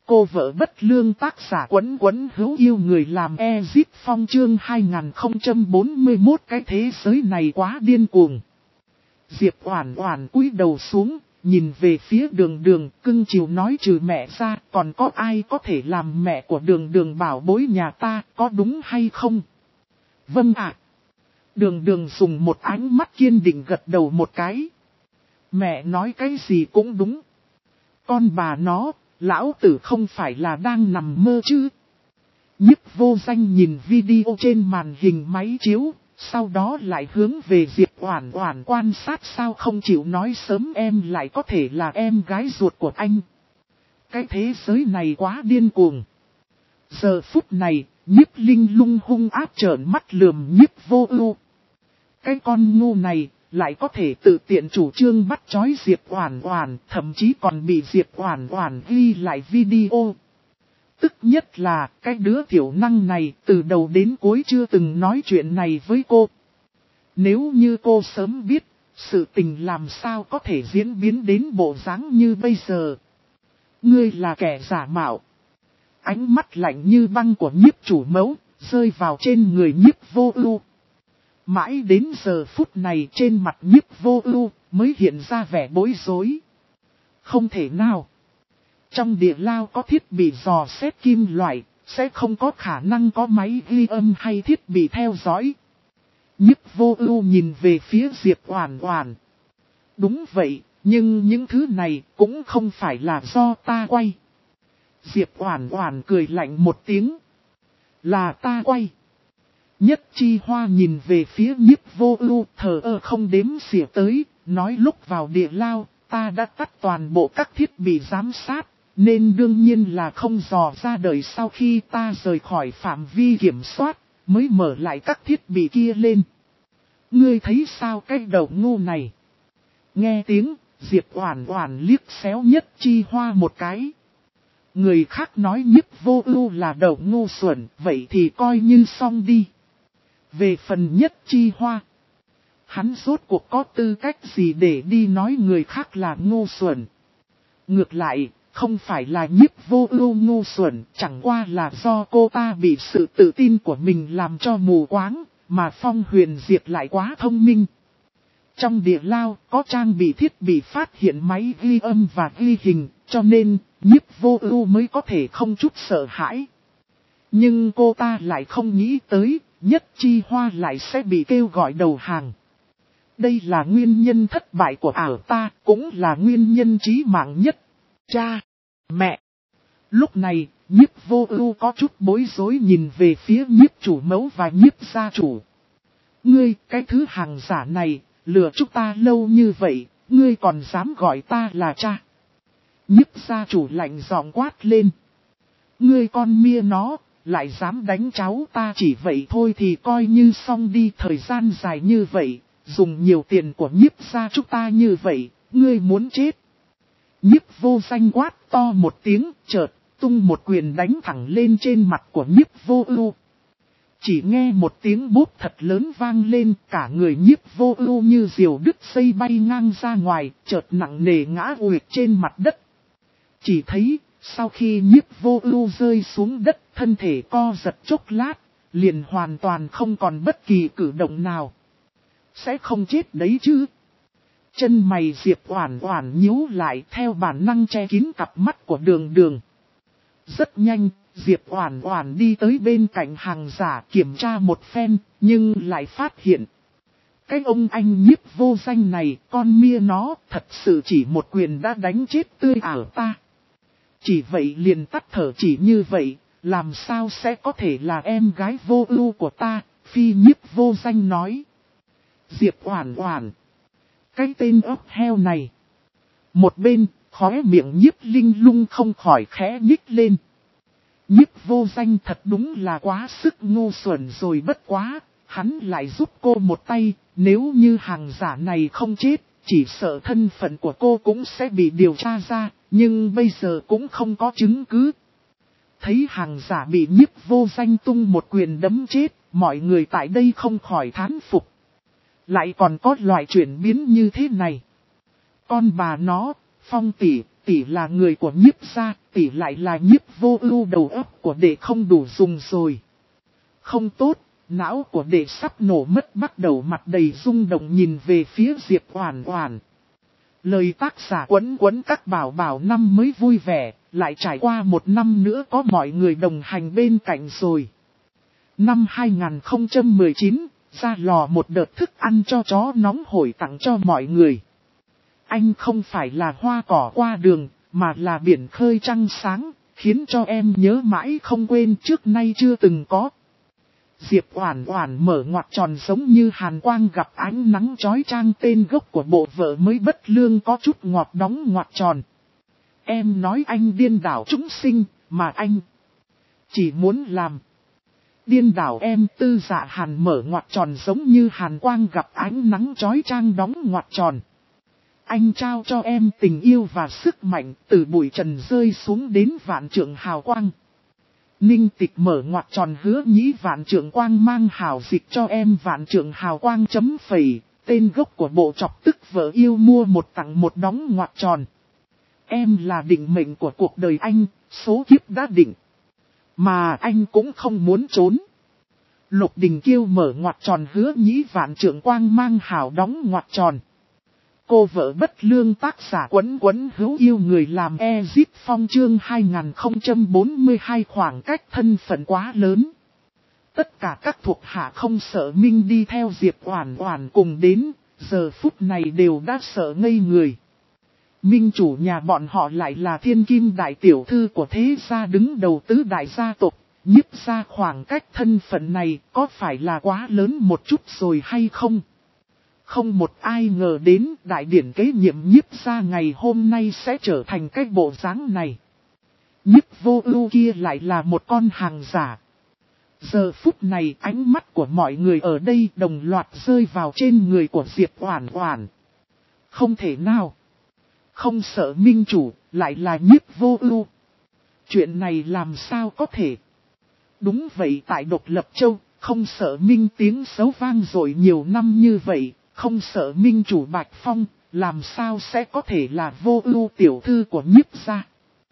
Cô vợ bất lương tác giả Quấn Quấn hữu yêu người làm Ezip Phong chương 2041 cái thế giới này quá điên cuồng. Diệp Oản Oản cúi đầu xuống, nhìn về phía Đường Đường, cưng chiều nói trừ mẹ ra, còn có ai có thể làm mẹ của Đường Đường bảo bối nhà ta, có đúng hay không? Vâng ạ. Đường Đường dùng một ánh mắt kiên định gật đầu một cái. Mẹ nói cái gì cũng đúng. Con bà nó, lão tử không phải là đang nằm mơ chứ? Nhiếp Vô Danh nhìn video trên màn hình máy chiếu, sau đó lại hướng về Diệp Oản Oản quan sát sao không chịu nói sớm em lại có thể là em gái ruột của anh. Cái thế giới này quá điên cuồng. Giờ phút này, Nhiếp Linh Lung hung ác trợn mắt lườm Nhiếp Vô Ưu. Cái con ngu này lại có thể tự tiện chủ trương bắt chói Diệp Oản Oản, thậm chí còn bị Diệp Oản Oản ghi lại video. Tức nhất là cái đứa tiểu năng này từ đầu đến cuối chưa từng nói chuyện này với cô. Nếu như cô sớm biết, sự tình làm sao có thể diễn biến đến bộ dáng như bây giờ. Ngươi là kẻ giả mạo. Ánh mắt lạnh như băng của Nhiếp chủ mẫu rơi vào trên người Nhiếp Vô Ưu. Mãi đến giờ phút này trên mặt Nhiếp Vô Ưu mới hiện ra vẻ bối rối. Không thể nào. Trong địa lao có thiết bị dò xét kim loại, sẽ không có khả năng có máy ghi âm hay thiết bị theo dõi. Nhiếp Vô Ưu nhìn về phía Diệp Oản Oản. Đúng vậy, nhưng những thứ này cũng không phải là do ta quay. Diệp Oản Oản cười lạnh một tiếng. Là ta quay. Nhất Chi Hoa nhìn về phía Nhiếp Vô Ưu thờ ơ không đếm xỉa tới, nói lúc vào địa lao, ta đã tắt toàn bộ các thiết bị giám sát, nên đương nhiên là không dò ra đời sau khi ta rời khỏi phạm vi kiểm soát, mới mở lại các thiết bị kia lên. Ngươi thấy sao cái đầu ngu này? Nghe tiếng, Diệp Oản Oản liếc xéo Nhất Chi Hoa một cái. Người khác nói Nhiếp Vô Ưu là đầu ngu xuẩn, vậy thì coi như xong đi. Về phần Nhất Chi Hoa, hắn rốt cuộc có tư cách gì để đi nói người khác là ngu xuẩn? Ngược lại, không phải là Nhiếp Vô Ưu ngu xuẩn, chẳng qua là do cô ta bị sự tự tin của mình làm cho mù quáng, mà Phong Huyền Diệp lại quá thông minh. Trong địa lao có trang bị thiết bị phát hiện máy ghi âm và ghi hình, cho nên Nhiếp Vô Ưu mới có thể không chút sợ hãi. Nhưng cô ta lại không nghĩ tới, Nhất Chi Hoa lại sẽ bị kêu gọi đầu hàng. Đây là nguyên nhân thất bại của ảo ta, cũng là nguyên nhân chí mạng nhất. Cha, mẹ. Lúc này, Nhiếp Vô Ưu có chút bối rối nhìn về phía Nhiếp chủ mẫu và Nhiếp gia chủ. Ngươi, cái thứ hàng giả này, lừa chúng ta lâu như vậy, ngươi còn dám gọi ta là cha. Nhiếp gia chủ lạnh giọng quát lên. Ngươi con mia nó, lại dám đánh cháu ta chỉ vậy thôi thì coi như xong đi. Thời gian dài như vậy, dùng nhiều tiền của Nhiếp gia chúng ta như vậy, ngươi muốn chết. Nhiếp Vô Danh quát to một tiếng, chợt tung một quyền đánh thẳng lên trên mặt của Nhiếp Vô Ưu. Chỉ nghe một tiếng bốp thật lớn vang lên, cả người Nhiếp Vô Ưu như diều đứt dây bay ngang ra ngoài, chợt nặng nề ngã uỵch trên mặt đất. Chỉ thấy, sau khi Nhiếp Vô Ưu rơi xuống đất, thân thể co giật chốc lát, liền hoàn toàn không còn bất kỳ cử động nào. Sẽ không chết đấy chứ? Chân mày Diệp Oản Oản nhíu lại theo bản năng che kín cặp mắt của Đường Đường. Rất nhanh, Diệp Oản Oản đi tới bên cạnh hàng giả kiểm tra một phen, nhưng lại phát hiện. Cái ông anh Nhiếp Vô Danh này, con mia nó, thật sự chỉ một quyền đã đánh chết tươi ảo ta. Chỉ vậy liền tắt thở chỉ như vậy, làm sao sẽ có thể là em gái Vô Ưu của ta, phi Nhiếp Vô Danh nói. Diệp Oản Oản. Cái tên ốc heo này. Một bên, khóe miệng Nhiếp Linh Lung không khỏi khẽ nhích lên. Nhiếp Vô Danh thật đúng là quá sức ngu xuẩn rồi, bất quá, hắn lại giúp cô một tay, nếu như hàng giả này không chết, chỉ sợ thân phận của cô cũng sẽ bị điều tra ra, nhưng bây giờ cũng không có chứng cứ. Thấy hàng giả bị Nhiếp Vô Danh tung một quyền đấm chết, mọi người tại đây không khỏi thán phục. Lại còn có loại chuyển biến như thế này. Con bà nó, Phong tỷ, tỷ là người của nhiếp gia, tỷ lại là nhiếp vô ưu, đầu óc của đệ không đủ dùng rồi. Không tốt, não của đệ sắp nổ mất, bắt đầu mặt đầy rung động nhìn về phía Diệp Oản Oản. Lời tác giả Quấn Quấn các bảo bảo năm mới vui vẻ, lại trải qua một năm nữa có mọi người đồng hành bên cạnh rồi. Năm 2019, ra lò một đợt thức ăn cho chó nóng hổi tặng cho mọi người. Anh không phải là hoa cỏ qua đường, mà là biển khơi trăng sáng, khiến cho em nhớ mãi không quên, trước nay chưa từng có. Diệp Oản Oản mở ngoặc tròn giống như hàn quang gặp ánh nắng chói chang, tên gốc của bộ vợ mới bất lương có chút ngọt, đóng ngoặc tròn. Em nói anh điên đảo chúng sinh, mà anh chỉ muốn làm điên đảo em. Tư Dạ Hàn mở ngoặc tròn giống như hàn quang gặp ánh nắng chói chang, đóng ngoặc tròn. Anh trao cho em tình yêu và sức mạnh, từ bụi trần rơi xuống đến vạn trượng hào quang. Ninh Tịch mở ngoặc tròn hứa nhĩ vạn trượng quang mang hào dịch cho em vạn trượng hào quang chấm phẩy, tên gốc của bộ chọc tức vợ yêu mua một tặng một, đóng ngoặc tròn. Em là định mệnh của cuộc đời anh, số kiếp đã định, mà anh cũng không muốn trốn. Lục Đình Kiêu mở ngoặc tròn hứa nhĩ vạn trượng quang mang hào, đóng ngoặc tròn. Cô vợ bất lương, tác giả Quấn Quấn hữu yêu người làm Ezip Phong, chương 2042, khoảng cách thân phận quá lớn. Tất cả các thuộc hạ không sợ Minh đi theo Diệp Oản Oản cùng đến, giờ phút này đều đã sợ ngây người. Minh chủ nhà bọn họ lại là thiên kim đại tiểu thư của thế gia đứng đầu tứ đại gia tộc, nhiếp gia, khoảng cách thân phận này có phải là quá lớn một chút rồi hay không? Không một ai ngờ đến đại điển kế nhiệm nhiếp gia ngày hôm nay sẽ trở thành cái bộ dáng này. Nhiếp vô ưu kia lại là một con hàng giả. Giờ phút này ánh mắt của mọi người ở đây đồng loạt rơi vào trên người của Diệp Oản Oản. Không thể nào. Không sợ minh chủ, lại là nhiếp vô ưu. Chuyện này làm sao có thể? Đúng vậy, tại Độc Lập Châu, không sợ minh tiếng xấu vang dội nhiều năm như vậy. Không sợ minh chủ Bạch Phong, làm sao sẽ có thể là vô ưu tiểu thư của nhiếp gia.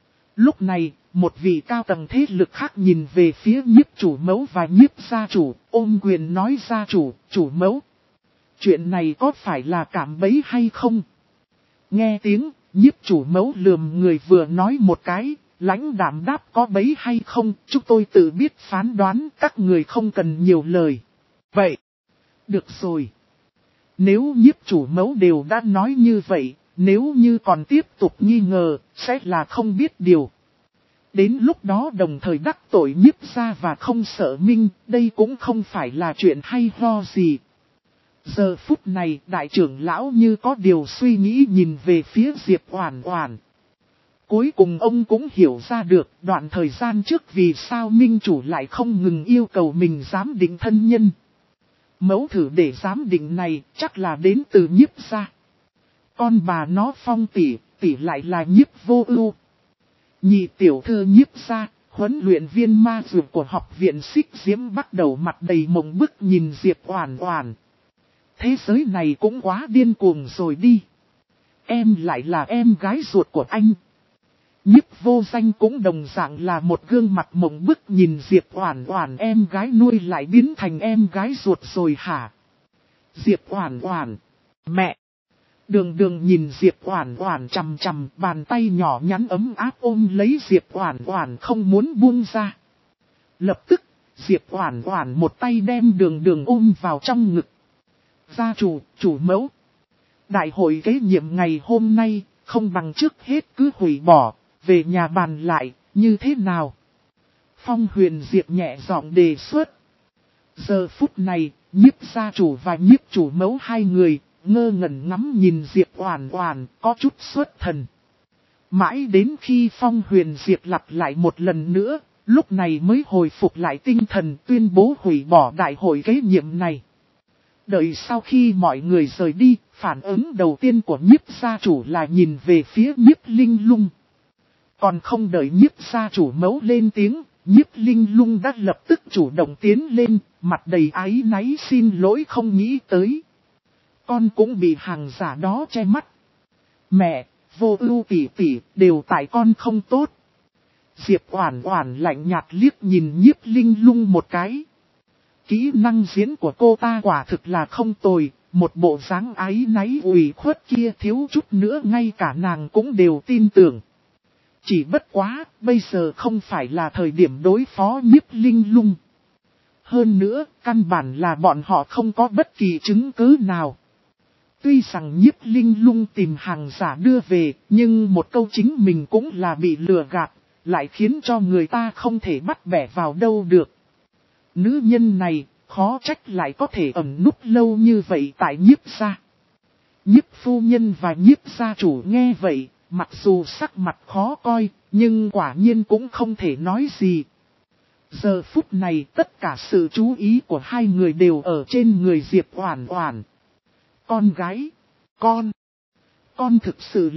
Lúc này, một vị cao tầng thế lực khác nhìn về phía nhiếp chủ mẫu và nhiếp gia chủ, ôm quyền nói: gia chủ, chủ mẫu. Chuyện này có phải là cạm bẫy hay không? Nghe tiếng, nhiếp chủ mẫu lườm người vừa nói một cái, lãnh đạm đáp: có bẫy hay không, chúng tôi tự biết phán đoán, các người không cần nhiều lời. Vậy, được rồi. Nếu nhiếp chủ mẫu đều đã nói như vậy, nếu như còn tiếp tục nghi ngờ, sẽ là không biết điều. Đến lúc đó đồng thời đắc tội nhiếp gia và không sợ minh, đây cũng không phải là chuyện hay ho gì. Giờ phút này, đại trưởng lão như có điều suy nghĩ nhìn về phía Diệp Oản Oản. Cuối cùng ông cũng hiểu ra được đoạn thời gian trước vì sao minh chủ lại không ngừng yêu cầu mình giám định thân nhân. Mẫu thử để giám định này chắc là đến từ nhiếp gia. Con bà nó Phong tỷ lại là nhiếp vô ưu. Nhị tiểu thư nhiếp gia, huấn luyện viên ma dược của học viện Xích Diễm bắt đầu mặt đầy mộng bức nhìn Diệp Oản Oản. Thế giới này cũng quá điên cuồng rồi đi. Em lại là em gái ruột của anh. Nhiếp vô danh cũng đồng dạng là một gương mặt mộng bức nhìn Diệp Oản Oản, em gái nuôi lại biến thành em gái ruột rồi hả? Diệp Oản Oản, mẹ. Đường Đường nhìn Diệp Oản Oản chằm chằm, bàn tay nhỏ nhắn ấm áp ôm lấy Diệp Oản Oản không muốn buông ra. Lập tức, Diệp Oản Oản một tay đem Đường Đường ôm vào trong ngực. Gia chủ, chủ mẫu. Đại hội kế nhiệm ngày hôm nay, không bằng trước hết cứ hủy bỏ, về nhà bàn lại, như thế nào? Phong Huyền Diệp nhẹ giọng đề xuất. Giờ phút này, nhiếp gia chủ và nhiếp chủ mẫu hai người, ngơ ngẩn ngắm nhìn Diệp Oản Oản, có chút xuất thần. Mãi đến khi Phong Huyền Diệp lặp lại một lần nữa, lúc này mới hồi phục lại tinh thần, tuyên bố hủy bỏ đại hội kế nhiệm này. Đợi sau khi mọi người rời đi, phản ứng đầu tiên của nhiếp gia chủ là nhìn về phía nhiếp linh lung. Còn không đợi nhiếp gia chủ mẫu lên tiếng, nhiếp linh lung đã lập tức chủ động tiến lên, mặt đầy áy náy xin lỗi, không nghĩ tới. Con cũng bị hàng giả đó che mắt. Mẹ, Vô Ưu tỷ tỷ, đều tại con không tốt. Diệp Oản Oản lạnh nhạt liếc nhìn Nhiếp Linh Lung một cái. Kỹ năng diễn của cô ta quả thực là không tồi, một bộ dáng áy náy ủy khuất kia thiếu chút nữa ngay cả nàng cũng đều tin tưởng. Chỉ bất quá, bây giờ không phải là thời điểm đối phó Nhiếp Linh Lung. Hơn nữa, căn bản là bọn họ không có bất kỳ chứng cứ nào. Tuy rằng Nhiếp Linh Lung tìm hàng giả đưa về, nhưng một câu chính mình cũng là bị lừa gạt, lại khiến cho người ta không thể bắt bẻ vào đâu được. Nữ nhân này, khó trách lại có thể ẩn núp lâu như vậy tại Nhiếp gia. Nhiếp phu nhân và Nhiếp gia chủ nghe vậy, mặc dù sắc mặt khó coi, nhưng quả nhiên cũng không thể nói gì. Giờ phút này tất cả sự chú ý của hai người đều ở trên người Diệp Oản Oản. Con gái, con thực sự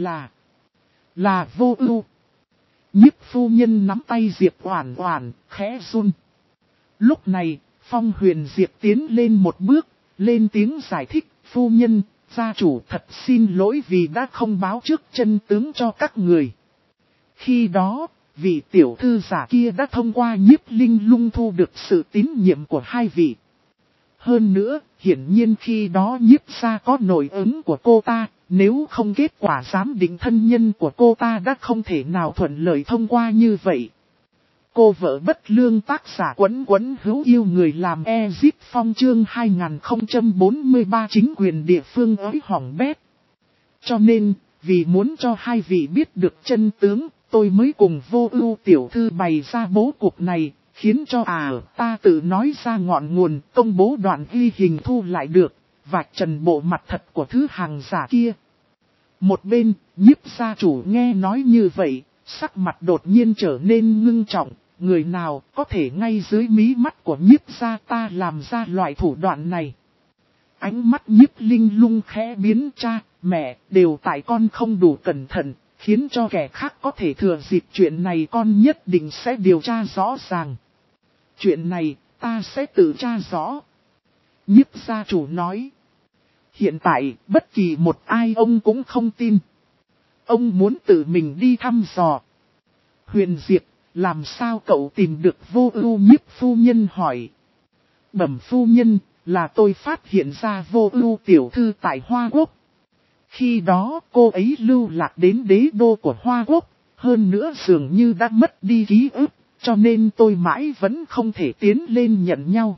là Vô Ưu. Nhiếp phu nhân nắm tay Diệp Oản Oản, khẽ run. Lúc này, Phong Huyền Diệp tiến lên một bước, lên tiếng giải thích, phu nhân, gia chủ thật xin lỗi vì đã không báo trước chân tướng cho các người. Khi đó, vị tiểu thư giả kia đã thông qua Nhiếp Linh Lung thu được sự tín nhiệm của hai vị. Hơn nữa, hiển nhiên khi đó Nhiếp gia có nội ứng của cô ta, nếu không kết quả giám định thân nhân của cô ta đã không thể nào thuận lợi thông qua như vậy. Cô vợ bất lương tác giả Quấn Quấn hữu yêu người làm Ezip Phong chương 2043 chính quyền địa phương ới hỏng bét. Cho nên, vì muốn cho hai vị biết được chân tướng, tôi mới cùng Vô Ưu tiểu thư bày ra bố cục này, khiến cho ta tự nói ra ngọn nguồn, công bố đoạn ghi hình thu lại được, vạch trần bộ mặt thật của thứ hàng giả kia. Một bên, Nhiếp gia chủ nghe nói như vậy, sắc mặt đột nhiên trở nên ngưng trọng, người nào có thể ngay dưới mí mắt của Nhiếp gia ta làm ra loại thủ đoạn này. Ánh mắt Nhiếp Linh Lung khẽ biến, cha, mẹ, đều tại con không đủ cẩn thận, khiến cho kẻ khác có thể thừa dịp chuyện này, con nhất định sẽ điều tra rõ ràng. Chuyện này, ta sẽ tự tra rõ. Nhiếp gia chủ nói. Hiện tại, bất kỳ một ai ông cũng không tin. Ông muốn tự mình đi thăm dò. Huyền Diệp, làm sao cậu tìm được Vô Ưu? Nhiếp phu nhân hỏi. Bẩm phu nhân, là tôi phát hiện ra Vô Ưu tiểu thư tại Hoa Quốc. Khi đó cô ấy lưu lạc đến đế đô của Hoa Quốc, hơn nữa dường như đã mất đi ký ức, cho nên tôi mãi vẫn không thể tiến lên nhận nhau.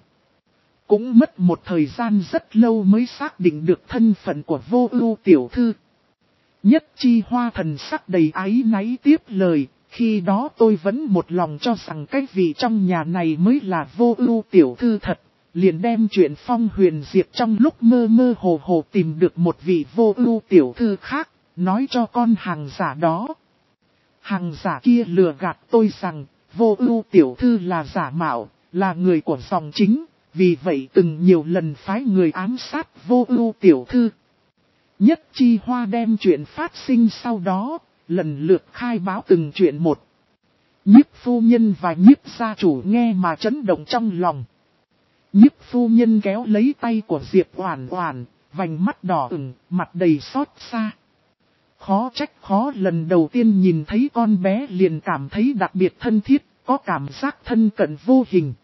Cũng mất một thời gian rất lâu mới xác định được thân phận của Vô Ưu tiểu thư. Nhất Chi Hoa thần sắc đầy áy náy tiếp lời, khi đó tôi vẫn một lòng cho rằng cái vị trong nhà này mới là Vô Ưu tiểu thư thật, liền đem chuyện Phong Huyền Diệp trong lúc mơ mơ hồ hồ tìm được một vị Vô Ưu tiểu thư khác, nói cho con hàng giả đó. Hàng giả kia lừa gạt tôi rằng Vô Ưu tiểu thư là giả mạo, là người của dòng chính, vì vậy từng nhiều lần phái người ám sát Vô Ưu tiểu thư. Nhất Chi Hoa đem chuyện phát sinh sau đó, lần lượt khai báo từng chuyện một. Nhiếp phu nhân và Nhiếp gia chủ nghe mà chấn động trong lòng. Nhiếp phu nhân kéo lấy tay của Diệp Oản Oản, vành mắt đỏ ửng, mặt đầy xót xa. Khó trách khó lần đầu tiên nhìn thấy con bé liền cảm thấy đặc biệt thân thiết, có cảm giác thân cận vô hình.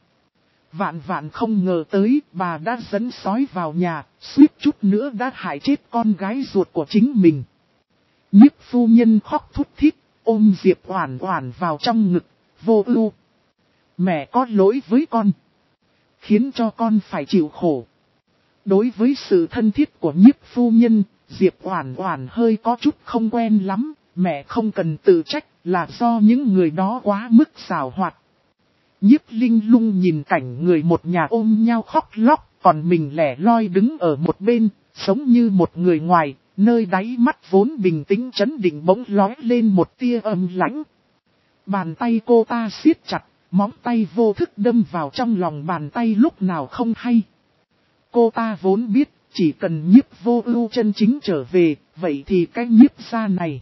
Vạn vạn không ngờ tới, bà đã dẫn sói vào nhà, suýt chút nữa đã hại chết con gái ruột của chính mình. Nhiếp phu nhân khóc thút thít, ôm Diệp Oản Oản vào trong ngực, Vô Ưu. Mẹ có lỗi với con, khiến cho con phải chịu khổ. Đối với sự thân thiết của Nhiếp phu nhân, Diệp Oản Oản hơi có chút không quen lắm, mẹ không cần tự trách, là do những người đó quá mức xảo hoạt. Nhiếp Linh Lung nhìn cảnh người một nhà ôm nhau khóc lóc, còn mình lẻ loi đứng ở một bên, giống như một người ngoài, nơi đáy mắt vốn bình tĩnh trấn định bỗng lóe lên một tia âm lãnh. Bàn tay cô ta siết chặt, móng tay vô thức đâm vào trong lòng bàn tay lúc nào không hay. Cô ta vốn biết, chỉ cần Nhiếp Vô Ưu chân chính trở về, vậy thì cái Nhiếp gia này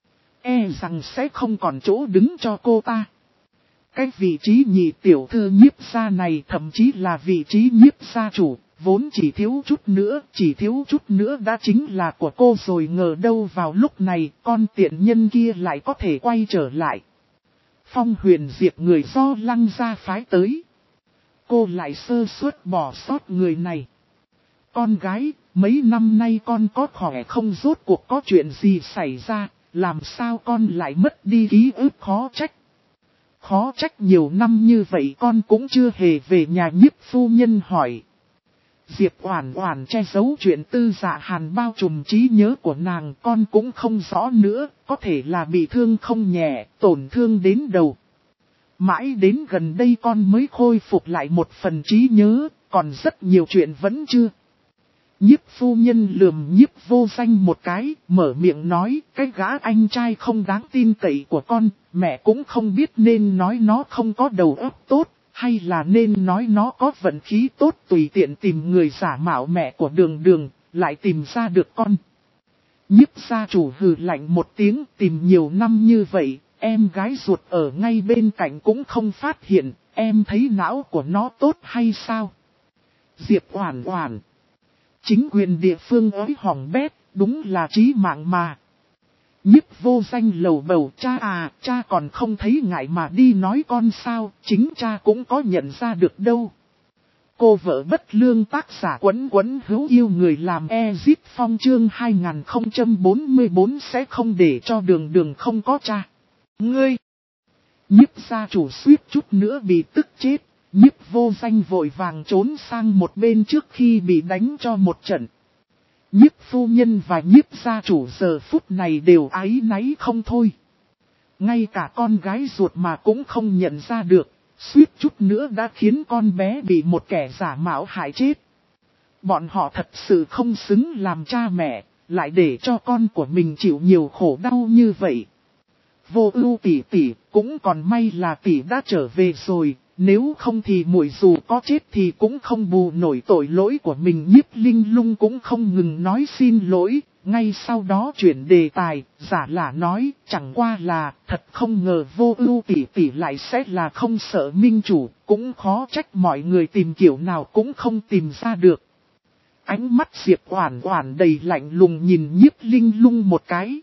rằng sẽ không còn chỗ đứng cho cô ta. Cái vị trí nhị tiểu thư Nhiếp gia này thậm chí là vị trí Nhiếp gia chủ, Vốn chỉ thiếu chút nữa đã chính là của cô rồi, ngờ đâu vào lúc này con tiện nhân kia lại có thể quay trở lại. Phong Huyền Diệp người do Lăng gia phái tới. Cô lại sơ suất bỏ sót người này. Con gái, mấy năm nay con có khỏe không, rốt cuộc có chuyện gì xảy ra, làm sao con lại mất đi ký ức, khó trách. Khó trách nhiều năm như vậy con cũng chưa hề về nhà. Nhiếp phu nhân hỏi. Diệp Oản Oản che giấu chuyện Tư Dạ Hàn bao trùm trí nhớ của nàng, con cũng không rõ nữa, có thể là bị thương không nhẹ, tổn thương đến đầu. Mãi đến gần đây con mới khôi phục lại một phần trí nhớ, còn rất nhiều chuyện vẫn chưa. Nhiếp phu nhân lườm Nhiếp Vô Danh một cái, mở miệng nói, cái gã anh trai không đáng tin cậy của con, mẹ cũng không biết nên nói nó không có đầu óc tốt, hay là nên nói nó có vận khí tốt, tùy tiện tìm người giả mạo mẹ của Đường Đường, lại tìm ra được con. Nhiếp gia chủ hừ lạnh một tiếng, tìm nhiều năm như vậy, em gái ruột ở ngay bên cạnh cũng không phát hiện, em thấy não của nó tốt hay sao? Diệp Oản Oản. Chính quyền địa phương ối hỏng bét, đúng là chí mạng mà. Nhiếp Vô Danh lầu bầu, cha à, cha còn không thấy ngại mà đi nói con sao, chính cha cũng có nhận ra được đâu. Cô vợ bất lương tác giả Quấn Quấn hữu yêu người làm Ezip Phong chương 2044 sẽ không để cho Đường Đường không có cha. Ngươi! Nhiếp gia chủ suýt chút nữa bị tức chết. Nhiếp Vô Danh vội vàng trốn sang một bên trước khi bị đánh cho một trận. Nhiếp phu nhân và nhiếp gia chủ giờ phút này đều áy náy không thôi. Ngay cả con gái ruột mà cũng không nhận ra được, suýt chút nữa đã khiến con bé bị một kẻ giả mạo hại chết. Bọn họ thật sự không xứng làm cha mẹ, lại để cho con của mình chịu nhiều khổ đau như vậy. Vô Ưu tỷ tỷ, cũng còn may là tỷ đã trở về rồi. Nếu không thì muội dù có chết thì cũng không bù nổi tội lỗi của mình. Nhiếp Linh Lung cũng không ngừng nói xin lỗi, ngay sau đó chuyển đề tài, giả lả nói, chẳng qua là, thật không ngờ Vô Ưu tỷ tỷ lại sẽ là không sợ minh chủ, cũng khó trách mọi người tìm kiểu nào cũng không tìm ra được. Ánh mắt Diệp Oản Oản đầy lạnh lùng nhìn Nhiếp Linh Lung một cái.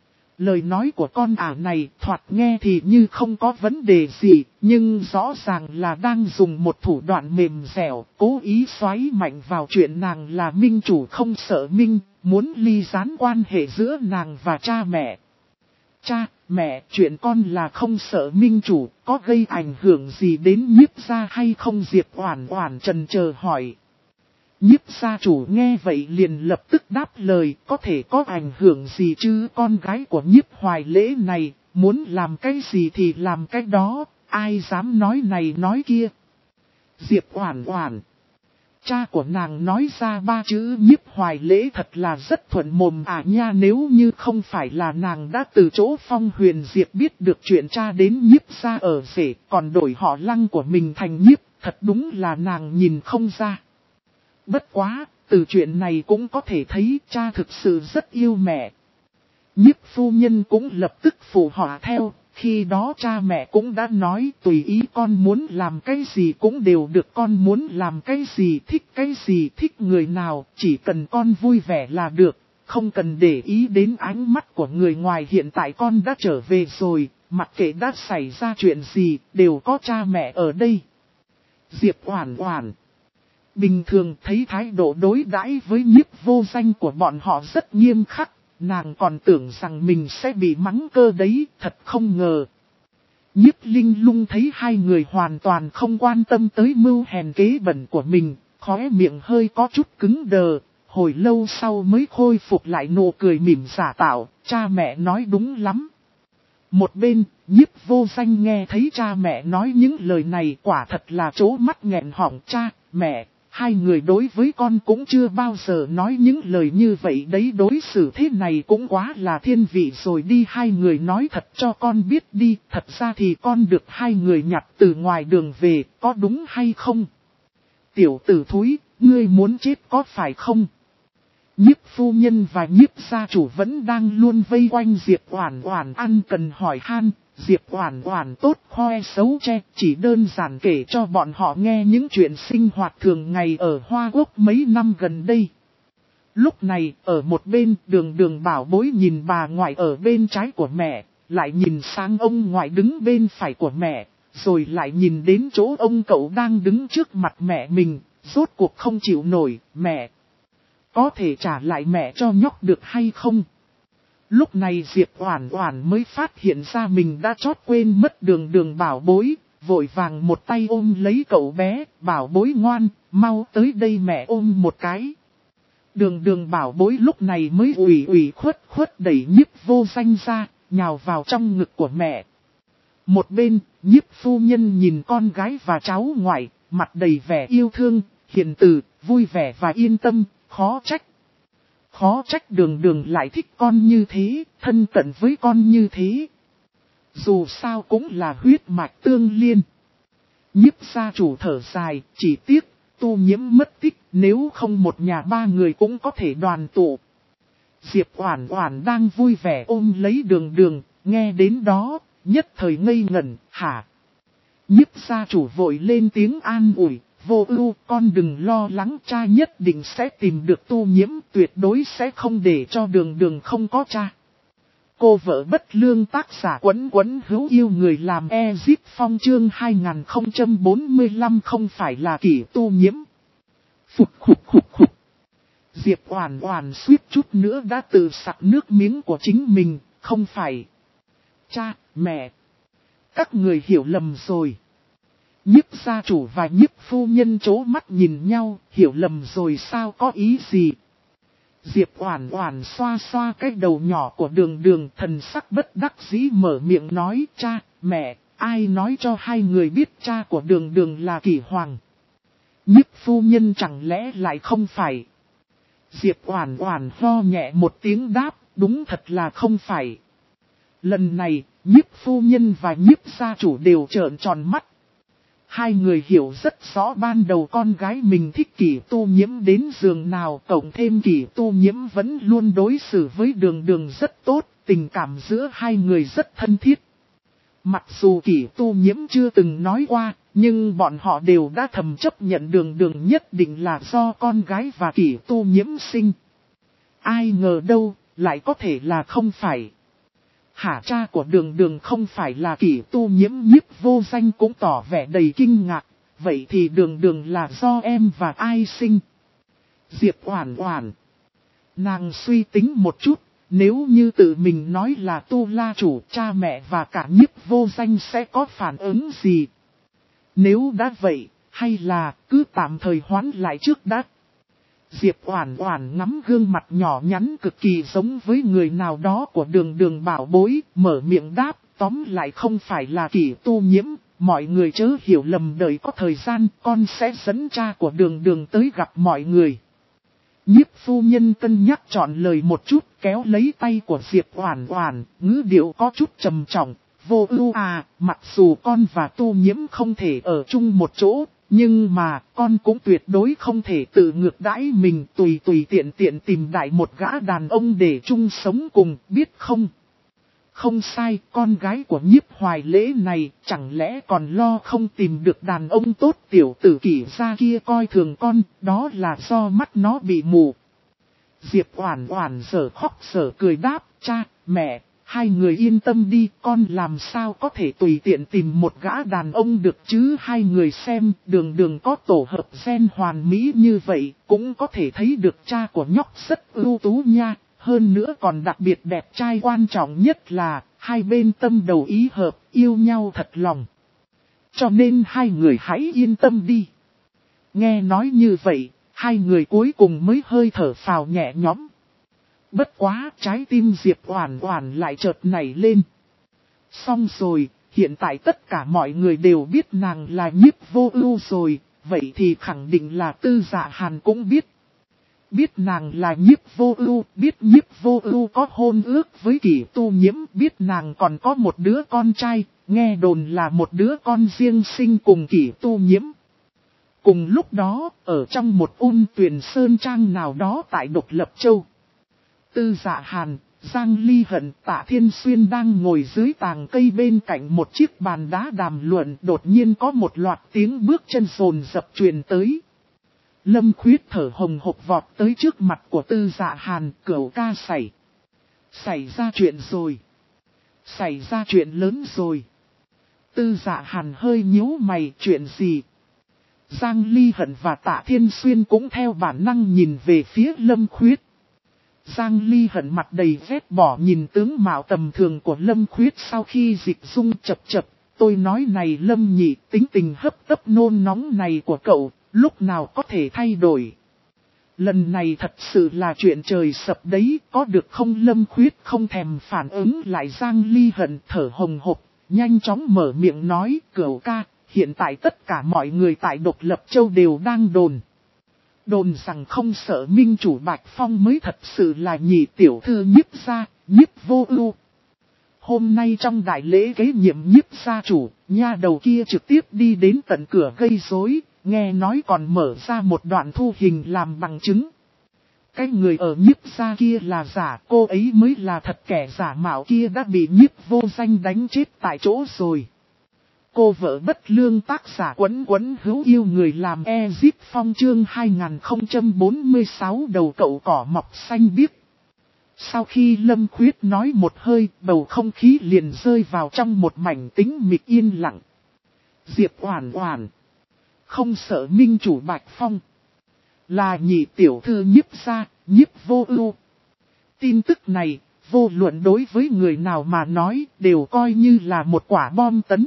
Lời nói của con ả này thoạt nghe thì như không có vấn đề gì, nhưng rõ ràng là đang dùng một thủ đoạn mềm dẻo, cố ý xoáy mạnh vào chuyện nàng là minh chủ không sợ minh, muốn ly gián quan hệ giữa nàng và cha mẹ. Cha, mẹ, chuyện con là không sợ minh chủ, có gây ảnh hưởng gì đến nhiếp gia hay không? Diệp Oản Oản chần chờ hỏi. Nhiếp gia chủ nghe vậy liền lập tức đáp lời, có thể có ảnh hưởng gì chứ, con gái của Nhiếp Hoài Lễ này, muốn làm cái gì thì làm cái đó, ai dám nói này nói kia. Diệp Oản Oản. Cha của nàng nói ra ba chữ Nhiếp Hoài Lễ thật là rất thuận mồm à nha, nếu như không phải là nàng đã từ chỗ Phong Huyền Diệp biết được chuyện cha đến Nhiếp gia ở rể, còn đổi họ Lăng của mình thành Nhiếp, thật đúng là nàng nhìn không ra. Bất quá, từ chuyện này cũng có thể thấy cha thực sự rất yêu mẹ. Nhiếp phu nhân cũng lập tức phụ họa theo, khi đó cha mẹ cũng đã nói tùy ý con muốn làm cái gì cũng đều được, con muốn làm cái gì thích người nào, chỉ cần con vui vẻ là được, không cần để ý đến ánh mắt của người ngoài. Hiện tại con đã trở về rồi, mặc kệ đã xảy ra chuyện gì, đều có cha mẹ ở đây. Diệp Oản Oản. Bình thường thấy thái độ đối đãi với Nhiếp Vô Danh của bọn họ rất nghiêm khắc, nàng còn tưởng rằng mình sẽ bị mắng cơ đấy, thật không ngờ. Nhiếp Linh Lung thấy hai người hoàn toàn không quan tâm tới mưu hèn kế bẩn của mình, khóe miệng hơi có chút cứng đờ, hồi lâu sau mới khôi phục lại nụ cười mỉm giả tạo, cha mẹ nói đúng lắm. Một bên, Nhiếp Vô Danh nghe thấy cha mẹ nói những lời này quả thật là trố mắt nghẹn họng. Cha, mẹ, hai người đối với con cũng chưa bao giờ nói những lời như vậy đấy, đối xử thế này cũng quá là thiên vị rồi đi. Hai người nói thật cho con biết đi, thật ra thì con được hai người nhặt từ ngoài đường về, có đúng hay không? Tiểu tử thúi, ngươi muốn chết có phải không? Nhiếp phu nhân và nhiếp gia chủ vẫn đang luôn vây quanh Diệp Oản Oản ăn cần hỏi han, Diệp Oản Oản tốt khoe xấu che, chỉ đơn giản kể cho bọn họ nghe những chuyện sinh hoạt thường ngày ở Hoa Quốc mấy năm gần đây. Lúc này, ở một bên, Đường Bảo Bối nhìn bà ngoại ở bên trái của mẹ, lại nhìn sang ông ngoại đứng bên phải của mẹ, rồi lại nhìn đến chỗ ông cậu đang đứng trước mặt mẹ mình, rốt cuộc không chịu nổi, mẹ. Có thể trả lại mẹ cho nhóc được hay không? Lúc này Diệp Oản Oản mới phát hiện ra mình đã chót quên mất Đường Bảo Bối, vội vàng một tay ôm lấy cậu bé, Bảo Bối ngoan, mau tới đây mẹ ôm một cái. Đường Bảo Bối lúc này mới ủy khuất đẩy Nhiếp Vô Danh ra, nhào vào trong ngực của mẹ. Một bên, Nhiếp phu nhân nhìn con gái và cháu ngoại, mặt đầy vẻ yêu thương, hiền từ, vui vẻ và yên tâm, khó trách Đường lại thích con như thế, thân cận với con như thế. Dù sao cũng là huyết mạch tương liên. Nhiếp gia chủ thở dài, chỉ tiếc, Tu Nhiễm mất tích, nếu không một nhà ba người cũng có thể đoàn tụ. Diệp Oản Oản đang vui vẻ ôm lấy Đường, nghe đến đó, nhất thời ngây ngẩn, hả? Nhiếp gia chủ vội lên tiếng an ủi, Vô Ưu, con đừng lo lắng, cha nhất định sẽ tìm được Tu Nhiễm, tuyệt đối sẽ không để cho Đường không có cha. Cô vợ bất lương tác giả Quấn hữu yêu người làm Ezip Phong chương 2045 không phải là Kỷ Tu Nhiễm. Khục. Diệp Oản Oản suýt chút nữa đã tự sặc nước miếng của chính mình, không phải. Cha, mẹ. Các người hiểu lầm rồi. Nhiếp gia chủ và Nhiếp phu nhân chố mắt nhìn nhau, hiểu lầm rồi sao, có ý gì? Diệp Oản Oản xoa xoa cái đầu nhỏ của Đường, thần sắc bất đắc dĩ mở miệng nói, cha, mẹ, ai nói cho hai người biết cha của Đường là Kỷ Hoàng? Nhiếp phu nhân chẳng lẽ lại không phải? Diệp Oản Oản ho nhẹ một tiếng đáp, đúng thật là không phải. Lần này, Nhiếp phu nhân và Nhiếp gia chủ đều trợn tròn mắt. Hai người hiểu rất rõ ban đầu con gái mình thích Kỷ Tu Nhiễm đến giường nào, cộng thêm Kỷ Tu Nhiễm vẫn luôn đối xử với Đường rất tốt, tình cảm giữa hai người rất thân thiết. Mặc dù Kỷ Tu Nhiễm chưa từng nói qua, nhưng bọn họ đều đã thầm chấp nhận Đường nhất định là do con gái và Kỷ Tu Nhiễm sinh. Ai ngờ đâu, lại có thể là không phải. Hả, cha của Đường không phải là Kỷ Tu Nhiễm? Nhiếp Vô Danh cũng tỏ vẻ đầy kinh ngạc. Vậy thì Đường là do em và ai sinh? Diệp Oản Oản. Nàng suy tính một chút, nếu như tự mình nói là Tu La chủ, cha mẹ và cả Nhiếp Vô Danh sẽ có phản ứng gì? Nếu đã vậy, hay là cứ tạm thời hoãn lại trước đã? Diệp Oản Oản ngắm gương mặt nhỏ nhắn cực kỳ giống với người nào đó của Đường Bảo Bối, mở miệng đáp, tóm lại không phải là Kỷ Tu Nhiễm, mọi người chớ hiểu lầm, đợi có thời gian con sẽ dẫn cha của Đường tới gặp mọi người. Nhiếp phu nhân cân nhắc chọn lời một chút, kéo lấy tay của Diệp Oản Oản, ngữ điệu có chút trầm trọng, Vô Ưu à, mặc dù con và Tu Nhiễm không thể ở chung một chỗ, nhưng mà con cũng tuyệt đối không thể tự ngược đãi mình, tùy tiện tìm đại một gã đàn ông để chung sống cùng, biết không? Không sai, con gái của Nhiếp Hoài Lễ này chẳng lẽ còn lo không tìm được đàn ông tốt, tiểu tử Kỷ gia kia coi thường con, đó là do mắt nó bị mù. Diệp Oản Oản dở khóc dở cười đáp, cha, mẹ, hai người yên tâm đi, con làm sao có thể tùy tiện tìm một gã đàn ông được chứ? Hai người xem, Đường có tổ hợp gen hoàn mỹ như vậy, cũng có thể thấy được cha của nhóc rất ưu tú nha. Hơn nữa còn đặc biệt đẹp trai, quan trọng nhất là hai bên tâm đầu ý hợp, yêu nhau thật lòng. Cho nên hai người hãy yên tâm đi. Nghe nói như vậy, hai người cuối cùng mới hơi thở phào nhẹ nhõm. Bất quá, trái tim Diệp Oản Oản lại chợt nảy lên. Xong rồi, hiện tại tất cả mọi người đều biết nàng là Nhiếp Vô Ưu rồi, vậy thì khẳng định là Tư Dạ Hàn cũng biết. Biết nàng là Nhiếp Vô Ưu, biết Nhiếp Vô Ưu có hôn ước với Kỷ Tu Nhiễm, biết nàng còn có một đứa con trai, nghe đồn là một đứa con riêng sinh cùng Kỷ Tu Nhiễm. Cùng lúc đó, ở trong một Ôn Tuyền Sơn Trang nào đó tại Độc Lập Châu, Tư Dạ Hàn, Giang Ly Hận, Tạ Thiên Xuyên đang ngồi dưới tàng cây bên cạnh một chiếc bàn đá đàm luận, đột nhiên có một loạt tiếng bước chân rồn rập truyền tới. Lâm Khuyết thở hồng hộc vọt tới trước mặt của Tư Dạ Hàn, cửu ca xảy ra chuyện rồi. Xảy ra chuyện lớn rồi. Tư Dạ Hàn hơi nhíu mày, chuyện gì? Giang Ly Hận và Tạ Thiên Xuyên cũng theo bản năng nhìn về phía Lâm Khuyết. Giang Ly Hận mặt đầy vết bỏ nhìn tướng mạo tầm thường của Lâm Khuyết sau khi dịch dung chập. Tôi nói này Lâm nhị, tính tình hấp tấp nôn nóng này của cậu, lúc nào có thể thay đổi. Lần này thật sự là chuyện trời sập đấy, có được không? Lâm Khuyết không thèm phản ứng lại. Giang Ly Hận thở hồng hộc, nhanh chóng mở miệng nói, cửu ca, hiện tại tất cả mọi người tại Độc Lập Châu đều đang đồn rằng không sợ minh chủ Bạch Phong mới thật sự là nhị tiểu thư Nhiếp gia, Nhiếp Vô Ưu. Hôm nay trong đại lễ kế nhiệm Nhiếp gia chủ, nha đầu kia trực tiếp đi đến tận cửa gây rối, nghe nói còn mở ra một đoạn thu hình làm bằng chứng. Cái người ở Nhiếp gia kia là giả, cô ấy mới là thật, kẻ giả mạo kia đã bị Nhiếp Vô Danh đánh chết tại chỗ rồi. Cô vợ bất lương tác giả quấn hữu yêu người làm Ezip Phong chương 2046 đầu cậu cỏ mọc xanh biếc. Sau khi Lâm Khuyết nói một hơi, bầu không khí liền rơi vào trong một mảnh tĩnh mịch yên lặng. Diệp Oản Oản, không sợ minh chủ Bạch Phong, là nhị tiểu thư Nhiếp gia, Nhiếp Vô Ưu. Tin tức này, vô luận đối với người nào mà nói, đều coi như là một quả bom tấn.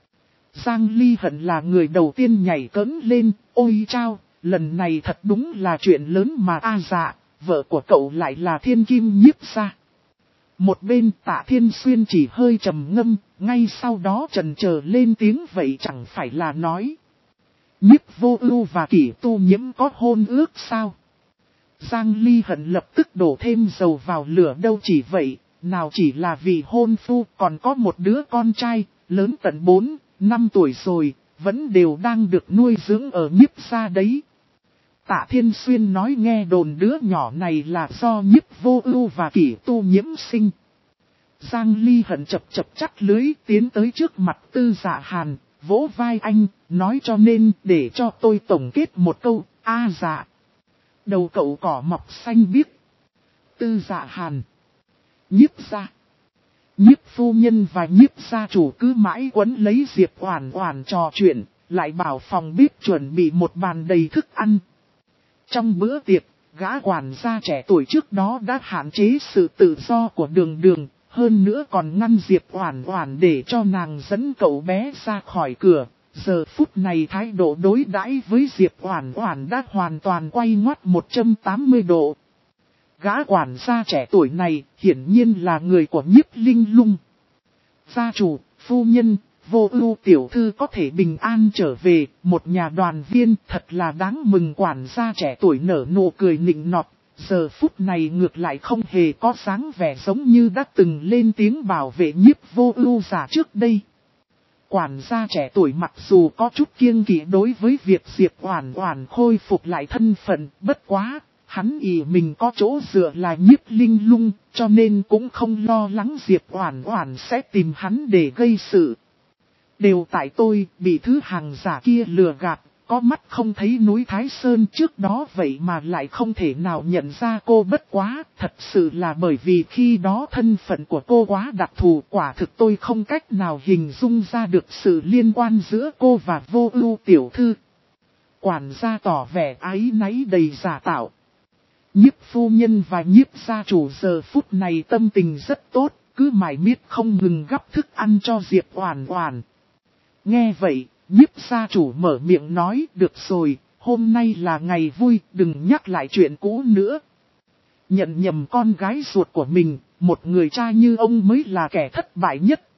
Giang Ly Hận là người đầu tiên nhảy cẫng lên, ôi chao, lần này thật đúng là chuyện lớn mà. Dạ, vợ của cậu lại là thiên kim Nhiếp gia. Một bên Tạ Thiên Xuyên chỉ hơi trầm ngâm, ngay sau đó chần chờ lên tiếng, vậy chẳng phải là nói Nhiếp Vô Ưu và Kỷ Tu Nhiễm có hôn ước sao? Giang Ly Hận lập tức đổ thêm dầu vào lửa, đâu chỉ vậy, nào chỉ là vì hôn phu, còn có một đứa con trai, lớn tận 4-5 tuổi rồi, vẫn đều đang được nuôi dưỡng ở Nhiếp gia đấy. Tạ Thiên Xuyên nói nghe đồn đứa nhỏ này là do Nhiếp Vô Ưu và Kỷ Tu Nhiễm sinh. Giang Ly Hận chập chắc lưới tiến tới trước mặt Tư Dạ Hàn, vỗ vai anh, nói cho nên để cho tôi tổng kết một câu, dạ. Đầu cậu cỏ mọc xanh biếc. Tư Dạ Hàn, Nhiếp gia, Nhiếp phu nhân và Nhiếp gia chủ cứ mãi quấn lấy Diệp Oản Oản trò chuyện, lại bảo phòng bếp chuẩn bị một bàn đầy thức ăn. Trong bữa tiệc, gã quản gia trẻ tuổi trước đó đã hạn chế sự tự do của Đường, hơn nữa còn ngăn Diệp Oản Oản để cho nàng dẫn cậu bé ra khỏi cửa. Giờ phút này thái độ đối đãi với Diệp Oản Oản đã hoàn toàn quay ngoắt 180 độ. Gã quản gia trẻ tuổi này hiển nhiên là người của Nhiếp Linh Lung. Gia chủ, phu nhân, Vô Ưu tiểu thư có thể bình an trở về, một nhà đoàn viên thật là đáng mừng. Quản gia trẻ tuổi nở nụ cười nịnh nọt, giờ phút này ngược lại không hề có dáng vẻ giống như đã từng lên tiếng bảo vệ Nhiếp Vô Ưu giả trước đây. Quản gia trẻ tuổi mặc dù có chút kiêng kỵ đối với việc Diệp Oản Oản khôi phục lại thân phận, bất quá, hắn ỷ mình có chỗ dựa là Nhiếp Linh Lung, cho nên cũng không lo lắng Diệp Oản Oản sẽ tìm hắn để gây sự. Đều tại tôi bị thứ hàng giả kia lừa gạt, có mắt không thấy núi Thái Sơn trước đó vậy mà lại không thể nào nhận ra cô. Bất quá, thật sự là bởi vì khi đó thân phận của cô quá đặc thù, quả thực tôi không cách nào hình dung ra được sự liên quan giữa cô và Vô Ưu tiểu thư. Quản gia tỏ vẻ áy náy đầy giả tạo. Nhiếp phu nhân và Nhiếp gia chủ giờ phút này tâm tình rất tốt, cứ mải miết không ngừng gắp thức ăn cho Diệp Oản Oản. Nghe vậy, Nhiếp gia chủ mở miệng nói, được rồi, hôm nay là ngày vui, đừng nhắc lại chuyện cũ nữa. Nhận nhầm con gái ruột của mình, một người cha như ông mới là kẻ thất bại nhất.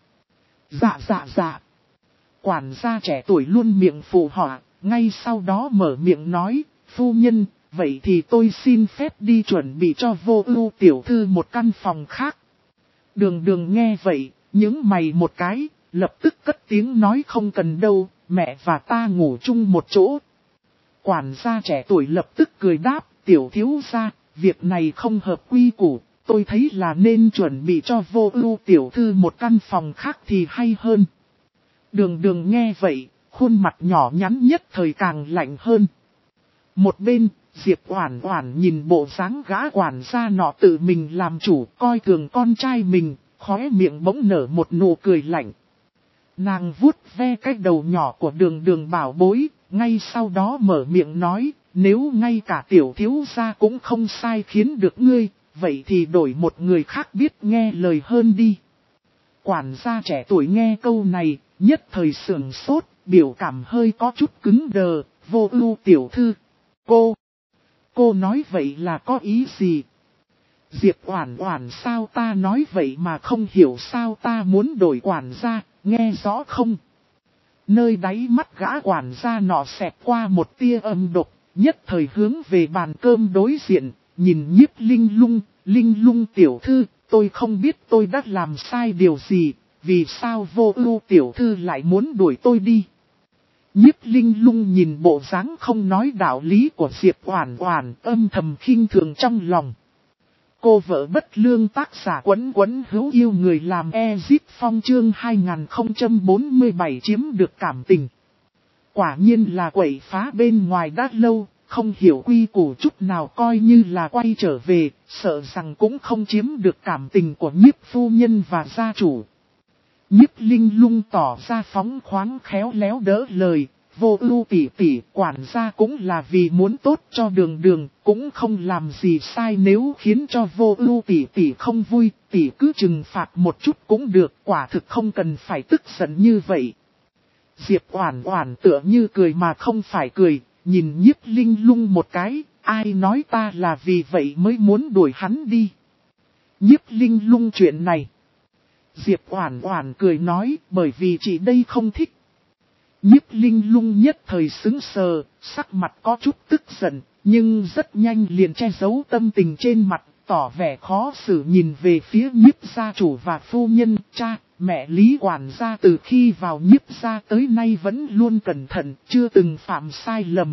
Dạ. Quản gia trẻ tuổi luôn miệng phụ họa, ngay sau đó mở miệng nói, phu nhân, vậy thì tôi xin phép đi chuẩn bị cho Vô Ưu tiểu thư một căn phòng khác. Đường nghe vậy, nhướng mày một cái, lập tức cất tiếng nói không cần đâu, mẹ và ta ngủ chung một chỗ. Quản gia trẻ tuổi lập tức cười đáp, tiểu thiếu gia, việc này không hợp quy củ, tôi thấy là nên chuẩn bị cho Vô Ưu tiểu thư một căn phòng khác thì hay hơn. Đường Đường nghe vậy, khuôn mặt nhỏ nhắn nhất thời càng lạnh hơn. Một bên, Diệp Oản Oản nhìn bộ dáng gã quản gia nọ tự mình làm chủ, coi thường con trai mình, khóe miệng bỗng nở một nụ cười lạnh. Nàng vuốt ve cái đầu nhỏ của Đường Đường bảo bối, ngay sau đó mở miệng nói, nếu ngay cả tiểu thiếu gia cũng không sai khiến được ngươi, vậy thì đổi một người khác biết nghe lời hơn đi. Quản gia trẻ tuổi nghe câu này, nhất thời sửng sốt, biểu cảm hơi có chút cứng đờ. Vô Ưu tiểu thư, cô nói vậy là có ý gì? Diệp Oản Oản, sao ta nói vậy mà không hiểu, sao ta muốn đổi quản gia, nghe rõ không? Nơi đáy mắt gã quản gia nọ xẹt qua một tia âm độc, nhất thời hướng về bàn cơm đối diện, nhìn Nhiếp Linh Lung tiểu thư, tôi không biết tôi đã làm sai điều gì, vì sao Vô Ưu tiểu thư lại muốn đuổi tôi đi? Nhiếp Linh Lung nhìn bộ dáng không nói đạo lý của Diệp Oản Oản, âm thầm khinh thường trong lòng. Cô vợ bất lương tác giả Quấn Quấn hữu yêu người làm Ezip Phong chương 2047 chiếm được cảm tình. Quả nhiên là quậy phá bên ngoài đã lâu, không hiểu quy củ chút nào, coi như là quay trở về, sợ rằng cũng không chiếm được cảm tình của Nhiếp phu nhân và gia chủ. Nhiếp Linh Lung tỏ ra phóng khoáng khéo léo đỡ lời, Vô Ưu tỷ tỷ, quản gia cũng là vì muốn tốt cho Đường Đường, cũng không làm gì sai, nếu khiến cho Vô Ưu tỷ tỷ không vui, tỷ cứ trừng phạt một chút cũng được, quả thực không cần phải tức giận như vậy. Diệp Oản Oản tựa như cười mà không phải cười, nhìn Nhiếp Linh Lung một cái, ai nói ta là vì vậy mới muốn đuổi hắn đi. Nhiếp Linh Lung chuyện này. Diệp Oản Oản cười nói, bởi vì chị đây không thích. Nhiếp Linh Lung nhất thời sững sờ, sắc mặt có chút tức giận, nhưng rất nhanh liền che giấu tâm tình trên mặt, tỏ vẻ khó xử nhìn về phía Nhiếp gia chủ và phu nhân. Cha, mẹ Lý quản gia từ khi vào Nhiếp gia tới nay vẫn luôn cẩn thận, chưa từng phạm sai lầm.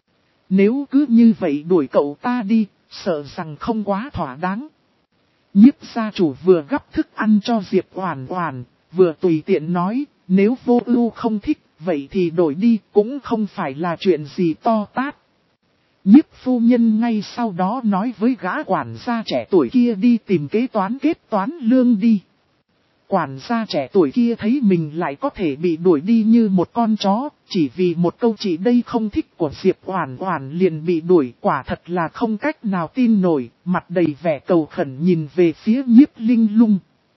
Nếu cứ như vậy đuổi cậu ta đi, sợ rằng không quá thỏa đáng. Nhiếp gia chủ vừa gắp thức ăn cho Diệp Oản Oản, vừa tùy tiện nói, nếu Vô Ưu không thích, vậy thì đổi đi, cũng không phải là chuyện gì to tát. Nhiếp phu nhân ngay sau đó nói với gã quản gia trẻ tuổi kia đi tìm kế toán kết toán lương đi. Quản gia trẻ tuổi kia thấy mình lại có thể bị đuổi đi như một con chó, chỉ vì một câu chỉ đây không thích của Diệp Oản Oản liền bị đuổi, quả thật là không cách nào tin nổi, mặt đầy vẻ cầu khẩn nhìn về phía Nhiếp Linh Lung.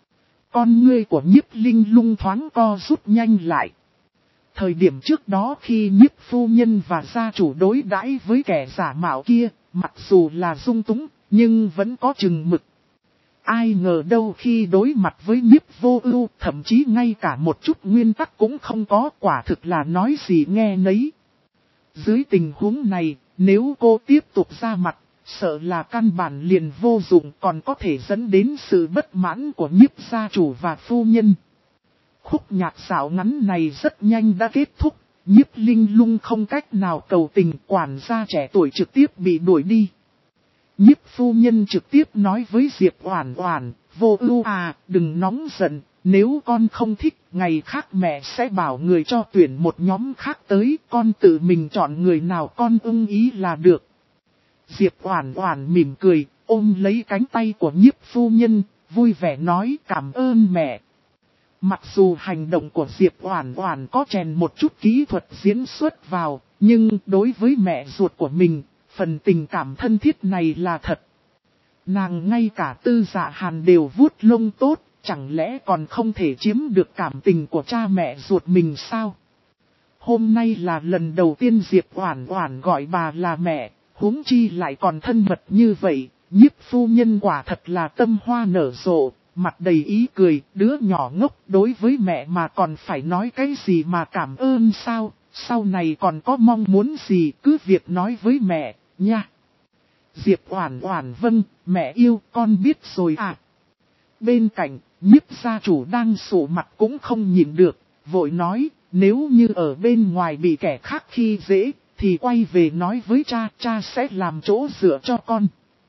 Con ngươi của Nhiếp Linh Lung thoáng co rút nhanh lại. Thời điểm trước đó khi Nhiếp phu nhân và gia chủ đối đãi với kẻ giả mạo kia, mặc dù là dung túng, nhưng vẫn có chừng mực. Ai ngờ đâu khi đối mặt với Nhiếp Vô Ưu, thậm chí ngay cả một chút nguyên tắc cũng không có, quả thực là nói gì nghe nấy. Dưới tình huống này, nếu cô tiếp tục ra mặt, sợ là căn bản liền vô dụng, còn có thể dẫn đến sự bất mãn của Nhiếp gia chủ và phu nhân. Khúc nhạc xảo ngắn này rất nhanh đã kết thúc, Nhiếp Linh Lung không cách nào cầu tình, quản gia trẻ tuổi trực tiếp bị đuổi đi. Nhiếp phu nhân trực tiếp nói với Diệp Oản Oản, Vô Ưu à, đừng nóng giận, nếu con không thích, ngày khác mẹ sẽ bảo người cho tuyển một nhóm khác tới, con tự mình chọn người nào con ưng ý là được. Diệp Oản Oản mỉm cười, ôm lấy cánh tay của Nhiếp phu nhân, vui vẻ nói cảm ơn mẹ. Mặc dù hành động của Diệp Oản Oản có chèn một chút kỹ thuật diễn xuất vào, nhưng đối với mẹ ruột của mình, phần tình cảm thân thiết này là thật. Nàng ngay cả Tư Dạ Hàn đều vuốt lông tốt, chẳng lẽ còn không thể chiếm được cảm tình của cha mẹ ruột mình sao? Hôm nay là lần đầu tiên Diệp Oản Oản gọi bà là mẹ, huống chi lại còn thân mật như vậy, Nhiếp phu nhân quả thật là tâm hoa nở rộ, mặt đầy ý cười, đứa nhỏ ngốc đối với mẹ mà còn phải nói cái gì mà cảm ơn sao, sau này còn có mong muốn gì cứ việc nói với mẹ, nha. Diệp Oản Oản vâng, mẹ yêu, con biết rồi ạ. Bên cạnh, Nhiếp gia chủ đang sụ mặt cũng không nhịn được, vội nói, nếu như ở bên ngoài bị kẻ khác khi dễ, thì quay về nói với cha, cha sẽ làm chỗ dựa cho con.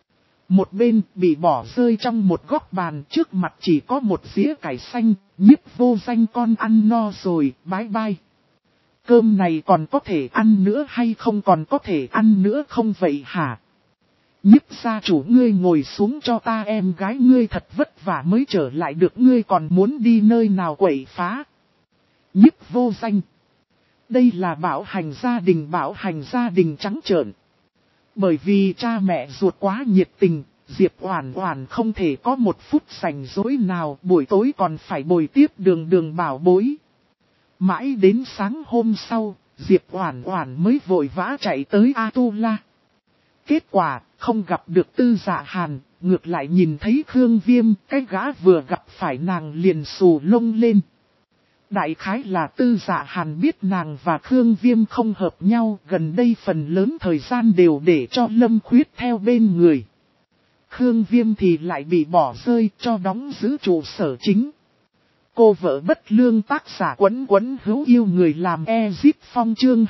Một bên bị bỏ rơi trong một góc bàn, trước mặt chỉ có một dĩa cải xanh. Nhiếp Vô Danh con ăn no rồi, bái bai. Cơm này còn có thể ăn nữa hay không, còn có thể ăn nữa không vậy hả? Nhiếp gia chủ, ngươi ngồi xuống cho ta, em gái ngươi thật vất vả mới trở lại được, ngươi còn muốn đi nơi nào quậy phá? Nhiếp Vô Danh. Đây là bạo hành gia đình trắng trợn. Bởi vì cha mẹ ruột quá nhiệt tình, Diệp Oản Oản không thể có một phút rảnh rỗi nào, buổi tối còn phải bồi tiếp Đường bảo bối. Mãi đến sáng hôm sau, Diệp Oản Oản mới vội vã chạy tới A Tu La. Kết quả, không gặp được Tư Dạ Hàn, ngược lại nhìn thấy Khương Viêm, cái gã vừa gặp phải nàng liền xù lông lên. Đại khái là Tư Dạ Hàn biết nàng và Khương Viêm không hợp nhau, gần đây phần lớn thời gian đều để cho Lâm Khuyết theo bên người. Khương Viêm thì lại bị bỏ rơi cho đóng giữ trụ sở chính. Cô vợ bất lương, tác giả Quấn Quấn hữu yêu người làm Ezip Phong chương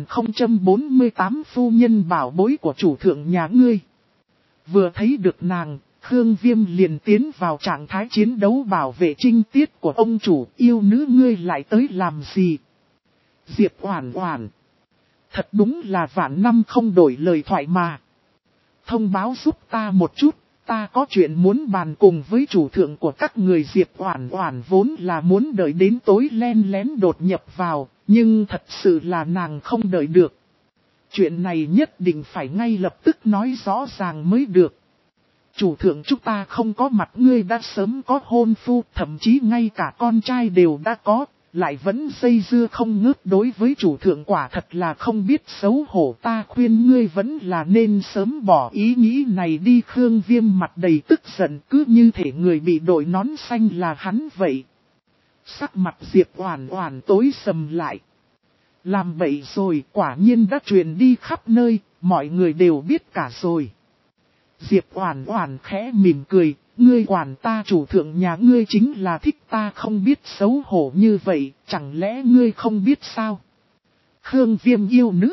2048 phu nhân bảo bối của chủ thượng nhà ngươi. Vừa thấy được nàng, Khương Viêm liền tiến vào trạng thái chiến đấu bảo vệ trinh tiết của ông chủ. Yêu nữ, ngươi lại tới làm gì? Diệp Oản Oản. Thật đúng là vạn năm không đổi lời thoại mà. Thông báo giúp ta một chút, ta có chuyện muốn bàn cùng với chủ thượng của các người. Diệp Oản Oản vốn là muốn đợi đến tối len lén đột nhập vào, nhưng thật sự là nàng không đợi được. Chuyện này nhất định phải ngay lập tức nói rõ ràng mới được. Chủ thượng, chúng ta không có mặt, ngươi đã sớm có hôn phu, thậm chí ngay cả con trai đều đã có, lại vẫn dây dưa không ngớt đối với chủ thượng, quả thật là không biết xấu hổ. Ta khuyên ngươi vẫn là nên sớm bỏ ý nghĩ này đi. Khương Viêm mặt đầy tức giận, cứ như thể người bị đội nón xanh là hắn vậy. Sắc mặt Diệp Oản Oản tối sầm lại. Làm bậy rồi, quả nhiên đã truyền đi khắp nơi, mọi người đều biết cả rồi. Diệp Oản Oản khẽ mỉm cười, ngươi quản ta chủ thượng nhà ngươi chính là thích ta không biết xấu hổ như vậy, chẳng lẽ ngươi không biết sao? Khương Viêm yêu nữ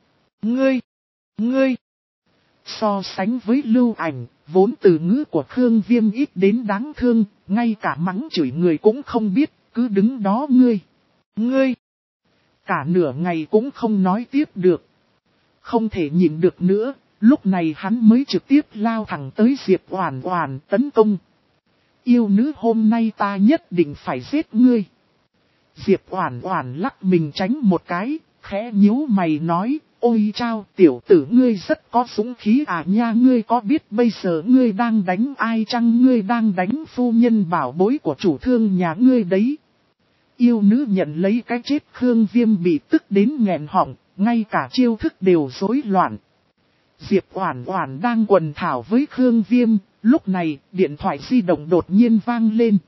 ngươi. So sánh với Lưu Ảnh, vốn từ ngữ của Khương Viêm ít đến đáng thương, ngay cả mắng chửi người cũng không biết, cứ đứng đó ngươi. Cả nửa ngày cũng không nói tiếp được. Không thể nhịn được nữa. Lúc này hắn mới trực tiếp lao thẳng tới Diệp Oản Oản tấn công. Yêu nữ, hôm nay ta nhất định phải giết ngươi. Diệp Oản Oản lắc mình tránh một cái, khẽ nhíu mày nói, ôi chao, tiểu tử ngươi rất có dũng khí à nha, ngươi có biết bây giờ ngươi đang đánh ai chăng? Ngươi đang đánh phu nhân bảo bối của chủ thương nhà ngươi đấy. Yêu nữ nhận lấy cái chết. Khương Viêm bị tức đến nghẹn họng, ngay cả chiêu thức đều rối loạn. Diệp Oản Oản đang quần thảo với Khương Viêm, lúc này điện thoại di động đột nhiên vang lên.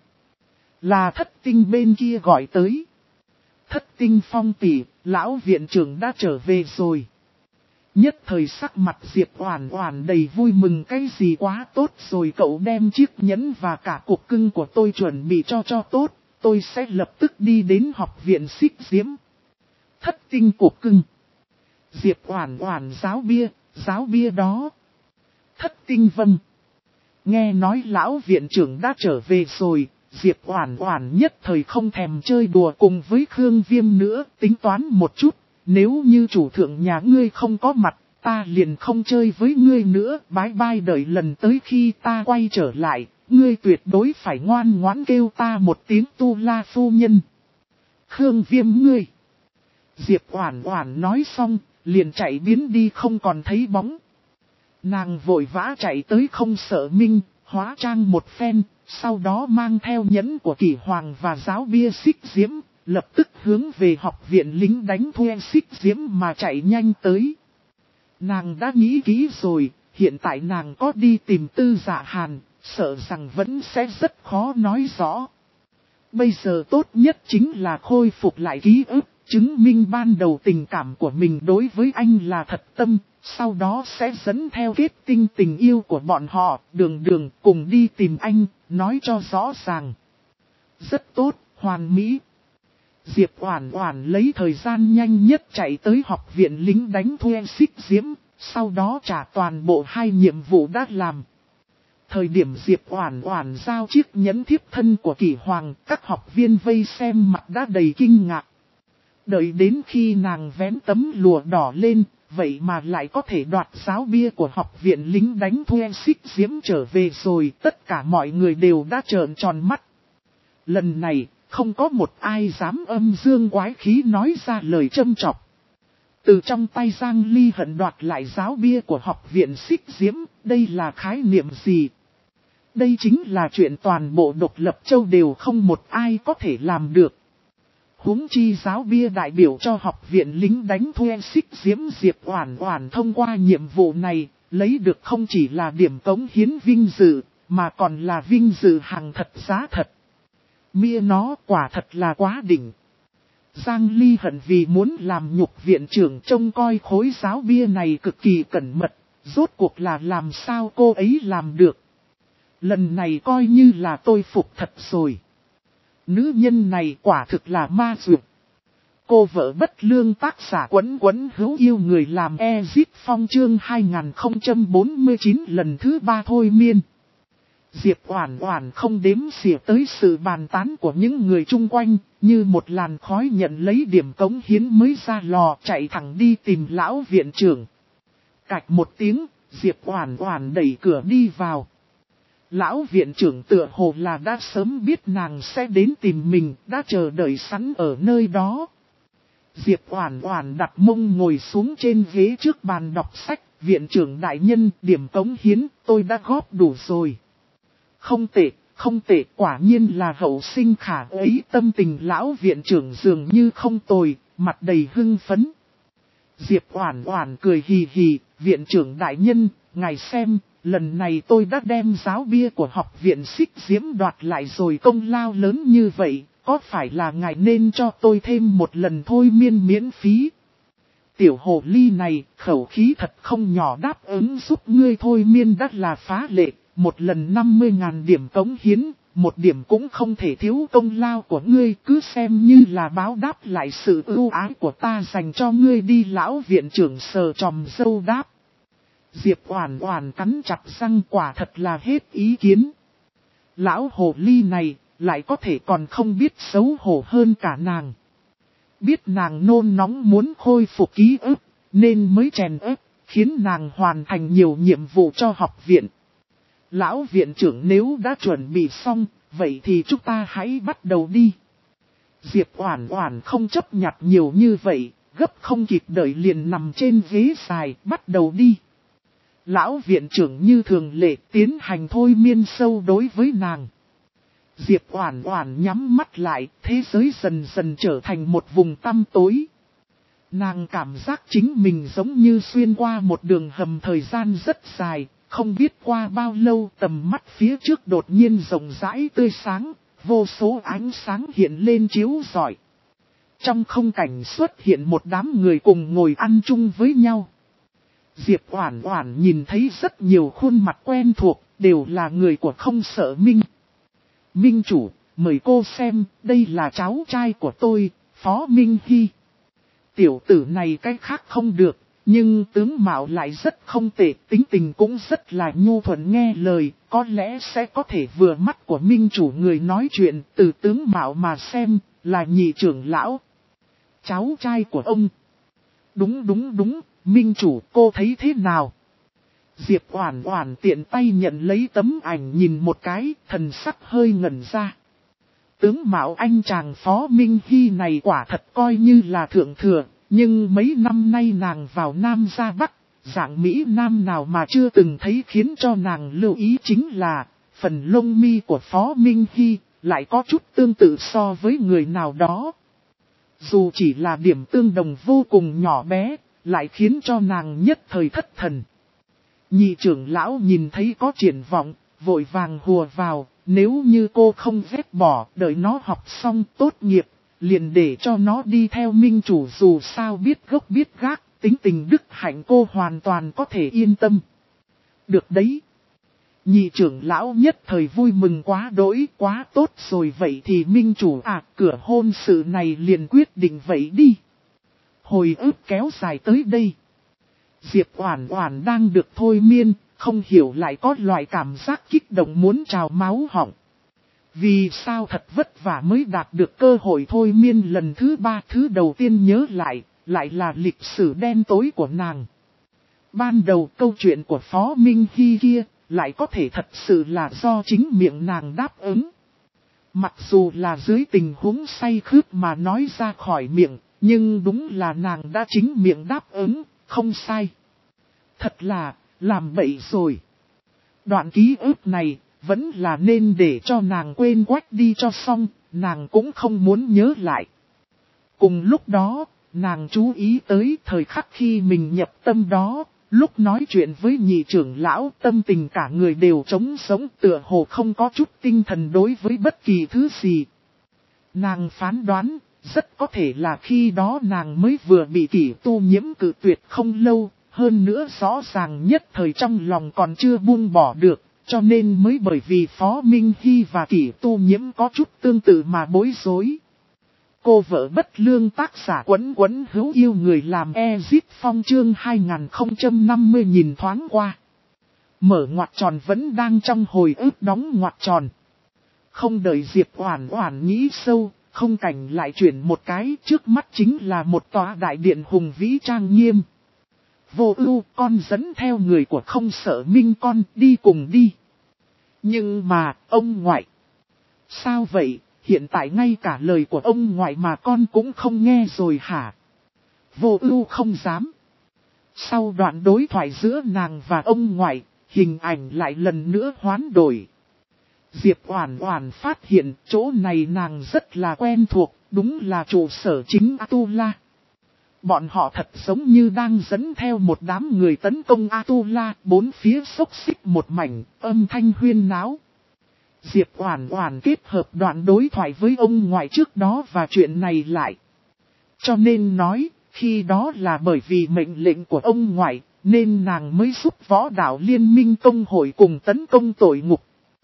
Là Thất Tinh bên kia gọi tới. Thất Tinh Phong tỷ, lão viện trưởng đã trở về rồi. Nhất thời sắc mặt Diệp Oản Oản đầy vui mừng, cái gì quá tốt rồi, cậu đem chiếc nhẫn và cả cục cưng của tôi chuẩn bị cho tốt, tôi sẽ lập tức đi đến học viện Xích Diễm. Thất Tinh cục cưng. Diệp Oản Oản, giáo bia đó. Thất Tinh vâng. Nghe nói lão viện trưởng đã trở về rồi, Diệp Oản Oản nhất thời không thèm chơi đùa cùng với Khương Viêm nữa, tính toán một chút, nếu như chủ thượng nhà ngươi không có mặt, ta liền không chơi với ngươi nữa, bái bai, đợi lần tới khi ta quay trở lại, ngươi tuyệt đối phải ngoan ngoãn kêu ta một tiếng Tu La phu nhân. Khương Viêm ngươi. Diệp Oản Oản nói xong, liền chạy biến đi không còn thấy bóng. Nàng vội vã chạy tới Không Sợ Minh, hóa trang một phen, sau đó mang theo nhẫn của Kỷ Hoàng và giáo bia Xích Diễm, lập tức hướng về học viện lính đánh thuê Xích Diễm mà chạy nhanh tới. Nàng đã nghĩ kỹ rồi, hiện tại nàng có đi tìm Tư Dạ Hàn, sợ rằng vẫn sẽ rất khó nói rõ. Bây giờ tốt nhất chính là khôi phục lại ký ức, chứng minh ban đầu tình cảm của mình đối với anh là thật tâm, sau đó sẽ dẫn theo kết tinh tình yêu của bọn họ, đường cùng đi tìm anh, nói cho rõ ràng. Rất tốt, hoàn mỹ. Diệp Oản Oản lấy thời gian nhanh nhất chạy tới học viện lính đánh thuê Xích Diễm, sau đó trả toàn bộ 2 nhiệm vụ đã làm. Thời điểm Diệp Oản Oản giao chiếc nhẫn thiếp thân của Kỷ Hoàng, các học viên vây xem mặt đã đầy kinh ngạc. Đợi đến khi nàng vén tấm lụa đỏ lên, vậy mà lại có thể đoạt giáo bia của học viện lính đánh thuê Xích Diễm trở về rồi, tất cả mọi người đều đã trợn tròn mắt. Lần này, không có một ai dám âm dương quái khí nói ra lời châm chọc. Từ trong tay Giang Ly Hận đoạt lại giáo bia của học viện Xích Diễm, đây là khái niệm gì? Đây chính là chuyện toàn bộ độc lập châu đều không một ai có thể làm được. Huống chi giáo bia đại biểu cho học viện lính đánh thuê Xích Diễm Diệp Oản Oản thông qua nhiệm vụ này, lấy được không chỉ là điểm cống hiến vinh dự, mà còn là vinh dự hàng thật giá thật. Mia nó quả thật là quá đỉnh. Giang Ly Hận vì muốn làm nhục viện trưởng trông coi khối giáo bia này cực kỳ cẩn mật, rốt cuộc là làm sao cô ấy làm được. Lần này coi như là tôi phục thật rồi. Nữ nhân này quả thực là ma dược. Cô vợ bất lương tác giả Quấn Quấn hữu yêu người làm Ezit Phong chương 2049 lần thứ 3 thôi miên. Diệp Oản Oản không đếm xỉa tới sự bàn tán của những người chung quanh, như một làn khói nhận lấy điểm cống hiến mới ra lò chạy thẳng đi tìm lão viện trưởng. Cạch một tiếng, Diệp Oản Oản đẩy cửa đi vào. Lão viện trưởng tựa hồ là đã sớm biết nàng sẽ đến tìm mình, đã chờ đợi sẵn ở nơi đó. Diệp Oản Oản đặt mông ngồi xuống trên ghế trước bàn đọc sách, viện trưởng đại nhân, điểm cống hiến, tôi đã góp đủ rồi. Không tệ, không tệ, quả nhiên là hậu sinh khả ấy, tâm tình lão viện trưởng dường như không tồi, mặt đầy hưng phấn. Diệp Oản Oản cười hì hì, viện trưởng đại nhân, ngài xem, lần này tôi đã đem giáo bia của học viện Xích Diễm đoạt lại rồi, công lao lớn như vậy, có phải là ngài nên cho tôi thêm một lần thôi miên miễn phí? Tiểu hồ ly này, khẩu khí thật không nhỏ, đáp ứng giúp ngươi thôi miên đắt là phá lệ, một lần 50.000 điểm cống hiến, một điểm cũng không thể thiếu công lao của ngươi, cứ xem như là báo đáp lại sự ưu ái của ta dành cho ngươi đi. Lão viện trưởng sờ tròm râu đáp. Diệp Oản Oản cắn chặt răng, quả thật là hết ý kiến. Lão hồ ly này, lại có thể còn không biết xấu hổ hơn cả nàng. Biết nàng nôn nóng muốn khôi phục ký ức, nên mới chèn ép, khiến nàng hoàn thành nhiều nhiệm vụ cho học viện. Lão viện trưởng nếu đã chuẩn bị xong, vậy thì chúng ta hãy bắt đầu đi. Diệp Oản Oản không chấp nhặt nhiều như vậy, gấp không kịp đợi liền nằm trên ghế dài, bắt đầu đi. Lão viện trưởng như thường lệ tiến hành thôi miên sâu đối với nàng. Diệp Oản Oản nhắm mắt lại, thế giới dần dần trở thành một vùng tăm tối. Nàng cảm giác chính mình giống như xuyên qua một đường hầm thời gian rất dài, không biết qua bao lâu tầm mắt phía trước đột nhiên rộng rãi tươi sáng, vô số ánh sáng hiện lên chiếu rọi. Trong không cảnh xuất hiện một đám người cùng ngồi ăn chung với nhau. Diệp Oản Oản nhìn thấy rất nhiều khuôn mặt quen thuộc, đều là người của Không Sợ Minh. Minh chủ, mời cô xem, đây là cháu trai của tôi, Phó Minh Hy. Tiểu tử này cách khác không được, nhưng tướng mạo lại rất không tệ, tính tình cũng rất là nhu thuận nghe lời, có lẽ sẽ có thể vừa mắt của Minh chủ. Người nói chuyện, từ tướng mạo mà xem, là nhị trưởng lão. Cháu trai của ông. Đúng, Minh chủ, cô thấy thế nào? Diệp Oản Oản tiện tay nhận lấy tấm ảnh nhìn một cái, thần sắc hơi ngẩn ra. Tướng mạo anh chàng Phó Minh Hy này quả thật coi như là thượng thừa, nhưng mấy năm nay nàng vào Nam ra Bắc, dạng Mỹ Nam nào mà chưa từng thấy, khiến cho nàng lưu ý chính là, phần lông mi của Phó Minh Hy lại có chút tương tự so với người nào đó. Dù chỉ là điểm tương đồng vô cùng nhỏ bé, lại khiến cho nàng nhất thời thất thần. Nhị trưởng lão nhìn thấy có triển vọng, vội vàng hùa vào, nếu như cô không ghét bỏ, đợi nó học xong tốt nghiệp, liền để cho nó đi theo Minh chủ, dù sao biết gốc biết gác, tính tình đức hạnh cô hoàn toàn có thể yên tâm. Được đấy. Nhị trưởng lão nhất thời vui mừng quá đỗi, quá tốt rồi, vậy thì Minh chủ cửa hôn sự này liền quyết định vậy đi. Hồi ức kéo dài tới đây. Diệp Oản Oản đang được thôi miên, không hiểu lại có loại cảm giác kích động muốn trào máu họng. Vì sao thật vất vả mới đạt được cơ hội thôi miên lần thứ 3, thứ đầu tiên nhớ lại là lịch sử đen tối của nàng. Ban đầu câu chuyện của Phó Minh Hy kia, lại có thể thật sự là do chính miệng nàng đáp ứng. Mặc dù là dưới tình huống say khướt mà nói ra khỏi miệng, nhưng đúng là nàng đã chính miệng đáp ứng, không sai. Thật là, làm bậy rồi. Đoạn ký ức này, vẫn là nên để cho nàng quên quách đi cho xong, nàng cũng không muốn nhớ lại. Cùng lúc đó, nàng chú ý tới thời khắc khi mình nhập tâm đó, lúc nói chuyện với nhị trưởng lão tâm tình cả người đều trống sống tựa hồ không có chút tinh thần đối với bất kỳ thứ gì. Nàng phán đoán, rất có thể là khi đó nàng mới vừa bị Kỷ Tu Nhiễm cự tuyệt không lâu, hơn nữa rõ ràng nhất thời trong lòng còn chưa buông bỏ được, cho nên mới bởi vì Phó Minh Hy và Kỷ Tu Nhiễm có chút tương tự mà bối rối. Cô vợ bất lương tác giả Quấn Quấn hữu yêu người làm Ezip Phong chương 2050 nhìn thoáng qua. Mở ngoặc tròn vẫn đang trong hồi ức đóng ngoặc tròn. Không đợi Diệp Oản Oản nghĩ sâu, không cảnh lại chuyển một cái, trước mắt chính là một tòa đại điện hùng vĩ trang nghiêm. Vô Ưu, con dẫn theo người của Không Sợ Minh con đi cùng đi. Nhưng mà, ông ngoại. Sao vậy? Hiện tại ngay cả lời của ông ngoại mà con cũng không nghe rồi hả? Vô Ưu không dám. Sau đoạn đối thoại giữa nàng và ông ngoại, hình ảnh lại lần nữa hoán đổi. Diệp Oản Oản phát hiện chỗ này nàng rất là quen thuộc, đúng là trụ sở chính Atula. Bọn họ thật giống như đang dẫn theo một đám người tấn công Atula, bốn phía xốc xích một mảnh, âm thanh huyên náo. Diệp Oản Oản kết hợp đoạn đối thoại với ông ngoại trước đó và chuyện này lại. Cho nên nói, khi đó là bởi vì mệnh lệnh của ông ngoại, nên nàng mới giúp Võ Đạo Liên minh công hội cùng tấn công tội ngục.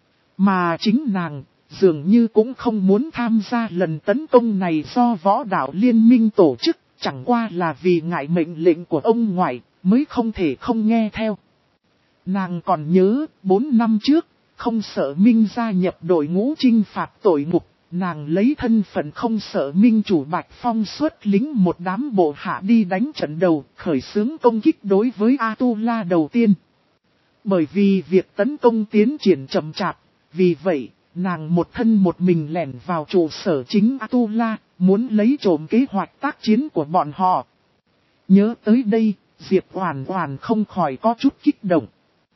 Mà chính nàng, dường như cũng không muốn tham gia lần tấn công này do Võ Đạo Liên minh tổ chức, chẳng qua là vì ngại mệnh lệnh của ông ngoại, mới không thể không nghe theo. Nàng còn nhớ, 4 năm trước, Không Sợ Minh gia nhập đội ngũ chinh phạt tội ngục, nàng lấy thân phận Không Sợ Minh chủ Bạch Phong xuất lính một đám bộ hạ đi đánh trận đầu, khởi xướng công kích đối với Atula đầu tiên. Bởi vì việc tấn công tiến triển chậm chạp, vì vậy, nàng một thân một mình lẻn vào trụ sở chính Atula, muốn lấy trộm kế hoạch tác chiến của bọn họ. Nhớ tới đây, Diệp Oản Oản không khỏi có chút kích động.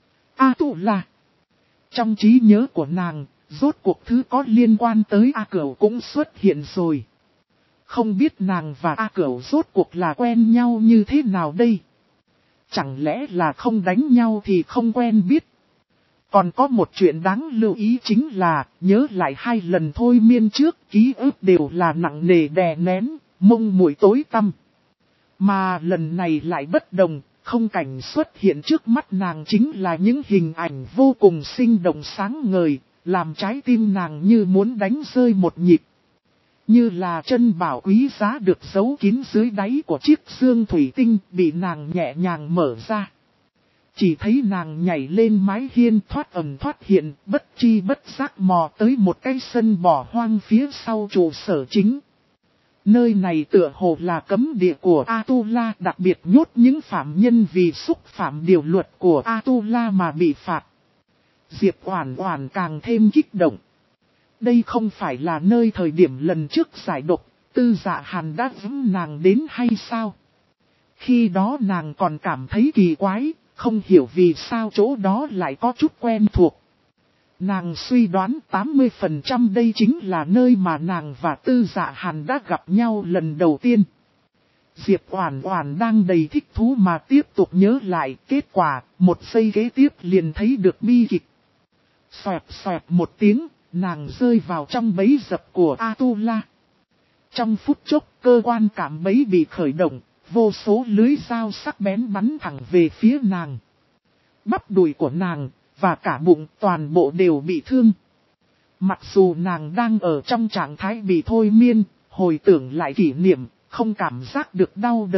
Atula. Trong trí nhớ của nàng, rốt cuộc thứ có liên quan tới A Cửu cũng xuất hiện rồi. Không biết nàng và A Cửu rốt cuộc là quen nhau như thế nào đây? Chẳng lẽ là không đánh nhau thì không quen biết? Còn có một chuyện đáng lưu ý chính là, nhớ lại 2 lần thôi miên trước, ký ức đều là nặng nề đè nén, mông muội tối tăm. Mà lần này lại bất đồng, không cảnh xuất hiện trước mắt nàng chính là những hình ảnh vô cùng sinh động sáng ngời, làm trái tim nàng như muốn đánh rơi một nhịp. Như là chân bảo quý giá được giấu kín dưới đáy của chiếc xương thủy tinh bị nàng nhẹ nhàng mở ra. Chỉ thấy nàng nhảy lên mái hiên thoát ẩn thoát hiện, bất chi bất giác mò tới một cái sân bỏ hoang phía sau trụ sở chính. Nơi này tựa hồ là cấm địa của Atula, đặc biệt nhốt những phạm nhân vì xúc phạm điều luật của Atula mà bị phạt. Diệp Oản Oản càng thêm kích động. Đây không phải là nơi thời điểm lần trước giải độc, Tư Dạ Hàn đã dẫn nàng đến hay sao? Khi đó nàng còn cảm thấy kỳ quái, không hiểu vì sao chỗ đó lại có chút quen thuộc. Nàng suy đoán 80% đây chính là nơi mà nàng và Tư Dạ Hàn đã gặp nhau lần đầu tiên. Diệp Oản Oản đang đầy thích thú mà tiếp tục nhớ lại, kết quả, một giây kế tiếp liền thấy được bi kịch. Xoẹt xoẹt một tiếng, nàng rơi vào trong bẫy dập của Atula. Trong phút chốc, cơ quan cảm bẫy bị khởi động, vô số lưới dao sắc bén bắn thẳng về phía nàng. Bắp đùi của nàng, và cả bụng toàn bộ đều bị thương. Mặc dù nàng đang ở trong trạng thái bị thôi miên, hồi tưởng lại kỷ niệm, không cảm giác được đau đớn,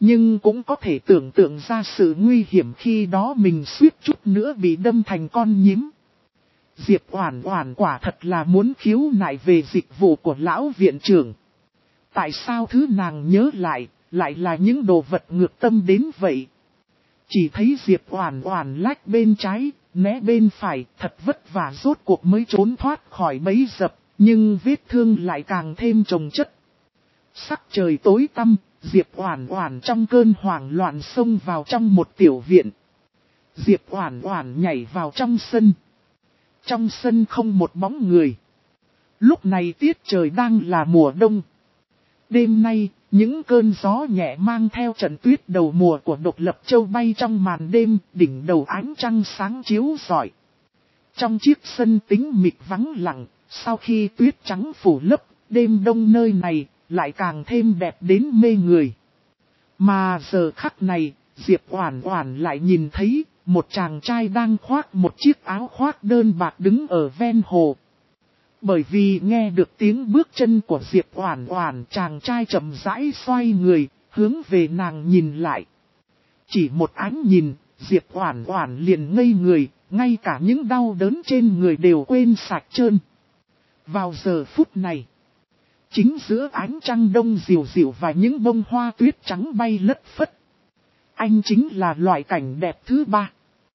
Nhưng cũng có thể tưởng tượng ra sự nguy hiểm khi đó mình suýt chút nữa bị đâm thành con nhím. Diệp Oản Oản quả thật là muốn khiếu nại về dịch vụ của lão viện trưởng. Tại sao thứ nàng nhớ lại là những đồ vật ngược tâm đến vậy? Chỉ thấy Diệp Oản Oản lách bên trái, né bên phải, thật vất vả rốt cuộc mới trốn thoát khỏi bẫy dập, nhưng vết thương lại càng thêm chồng chất. Sắc trời tối tăm, Diệp Oản Oản trong cơn hoảng loạn xông vào trong một tiểu viện. Diệp Oản Oản nhảy vào trong sân. Trong sân không một bóng người. Lúc này tiết trời đang là mùa đông. Đêm nay, những cơn gió nhẹ mang theo trận tuyết đầu mùa của Độc Lập Châu bay trong màn đêm, đỉnh đầu ánh trăng sáng chiếu rọi. Trong chiếc sân tĩnh mịch vắng lặng, sau khi tuyết trắng phủ lấp, đêm đông nơi này lại càng thêm đẹp đến mê người. Mà giờ khắc này, Diệp Oản Oản lại nhìn thấy một chàng trai đang khoác một chiếc áo khoác đơn bạc đứng ở ven hồ. Bởi vì nghe được tiếng bước chân của Diệp Oản Oản, chàng trai chậm rãi xoay người, hướng về nàng nhìn lại. Chỉ một ánh nhìn, Diệp Oản Oản liền ngây người, ngay cả những đau đớn trên người đều quên sạch trơn. Vào giờ phút này, chính giữa ánh trăng đông dịu dịu và những bông hoa tuyết trắng bay lất phất, anh chính là loại cảnh đẹp thứ ba.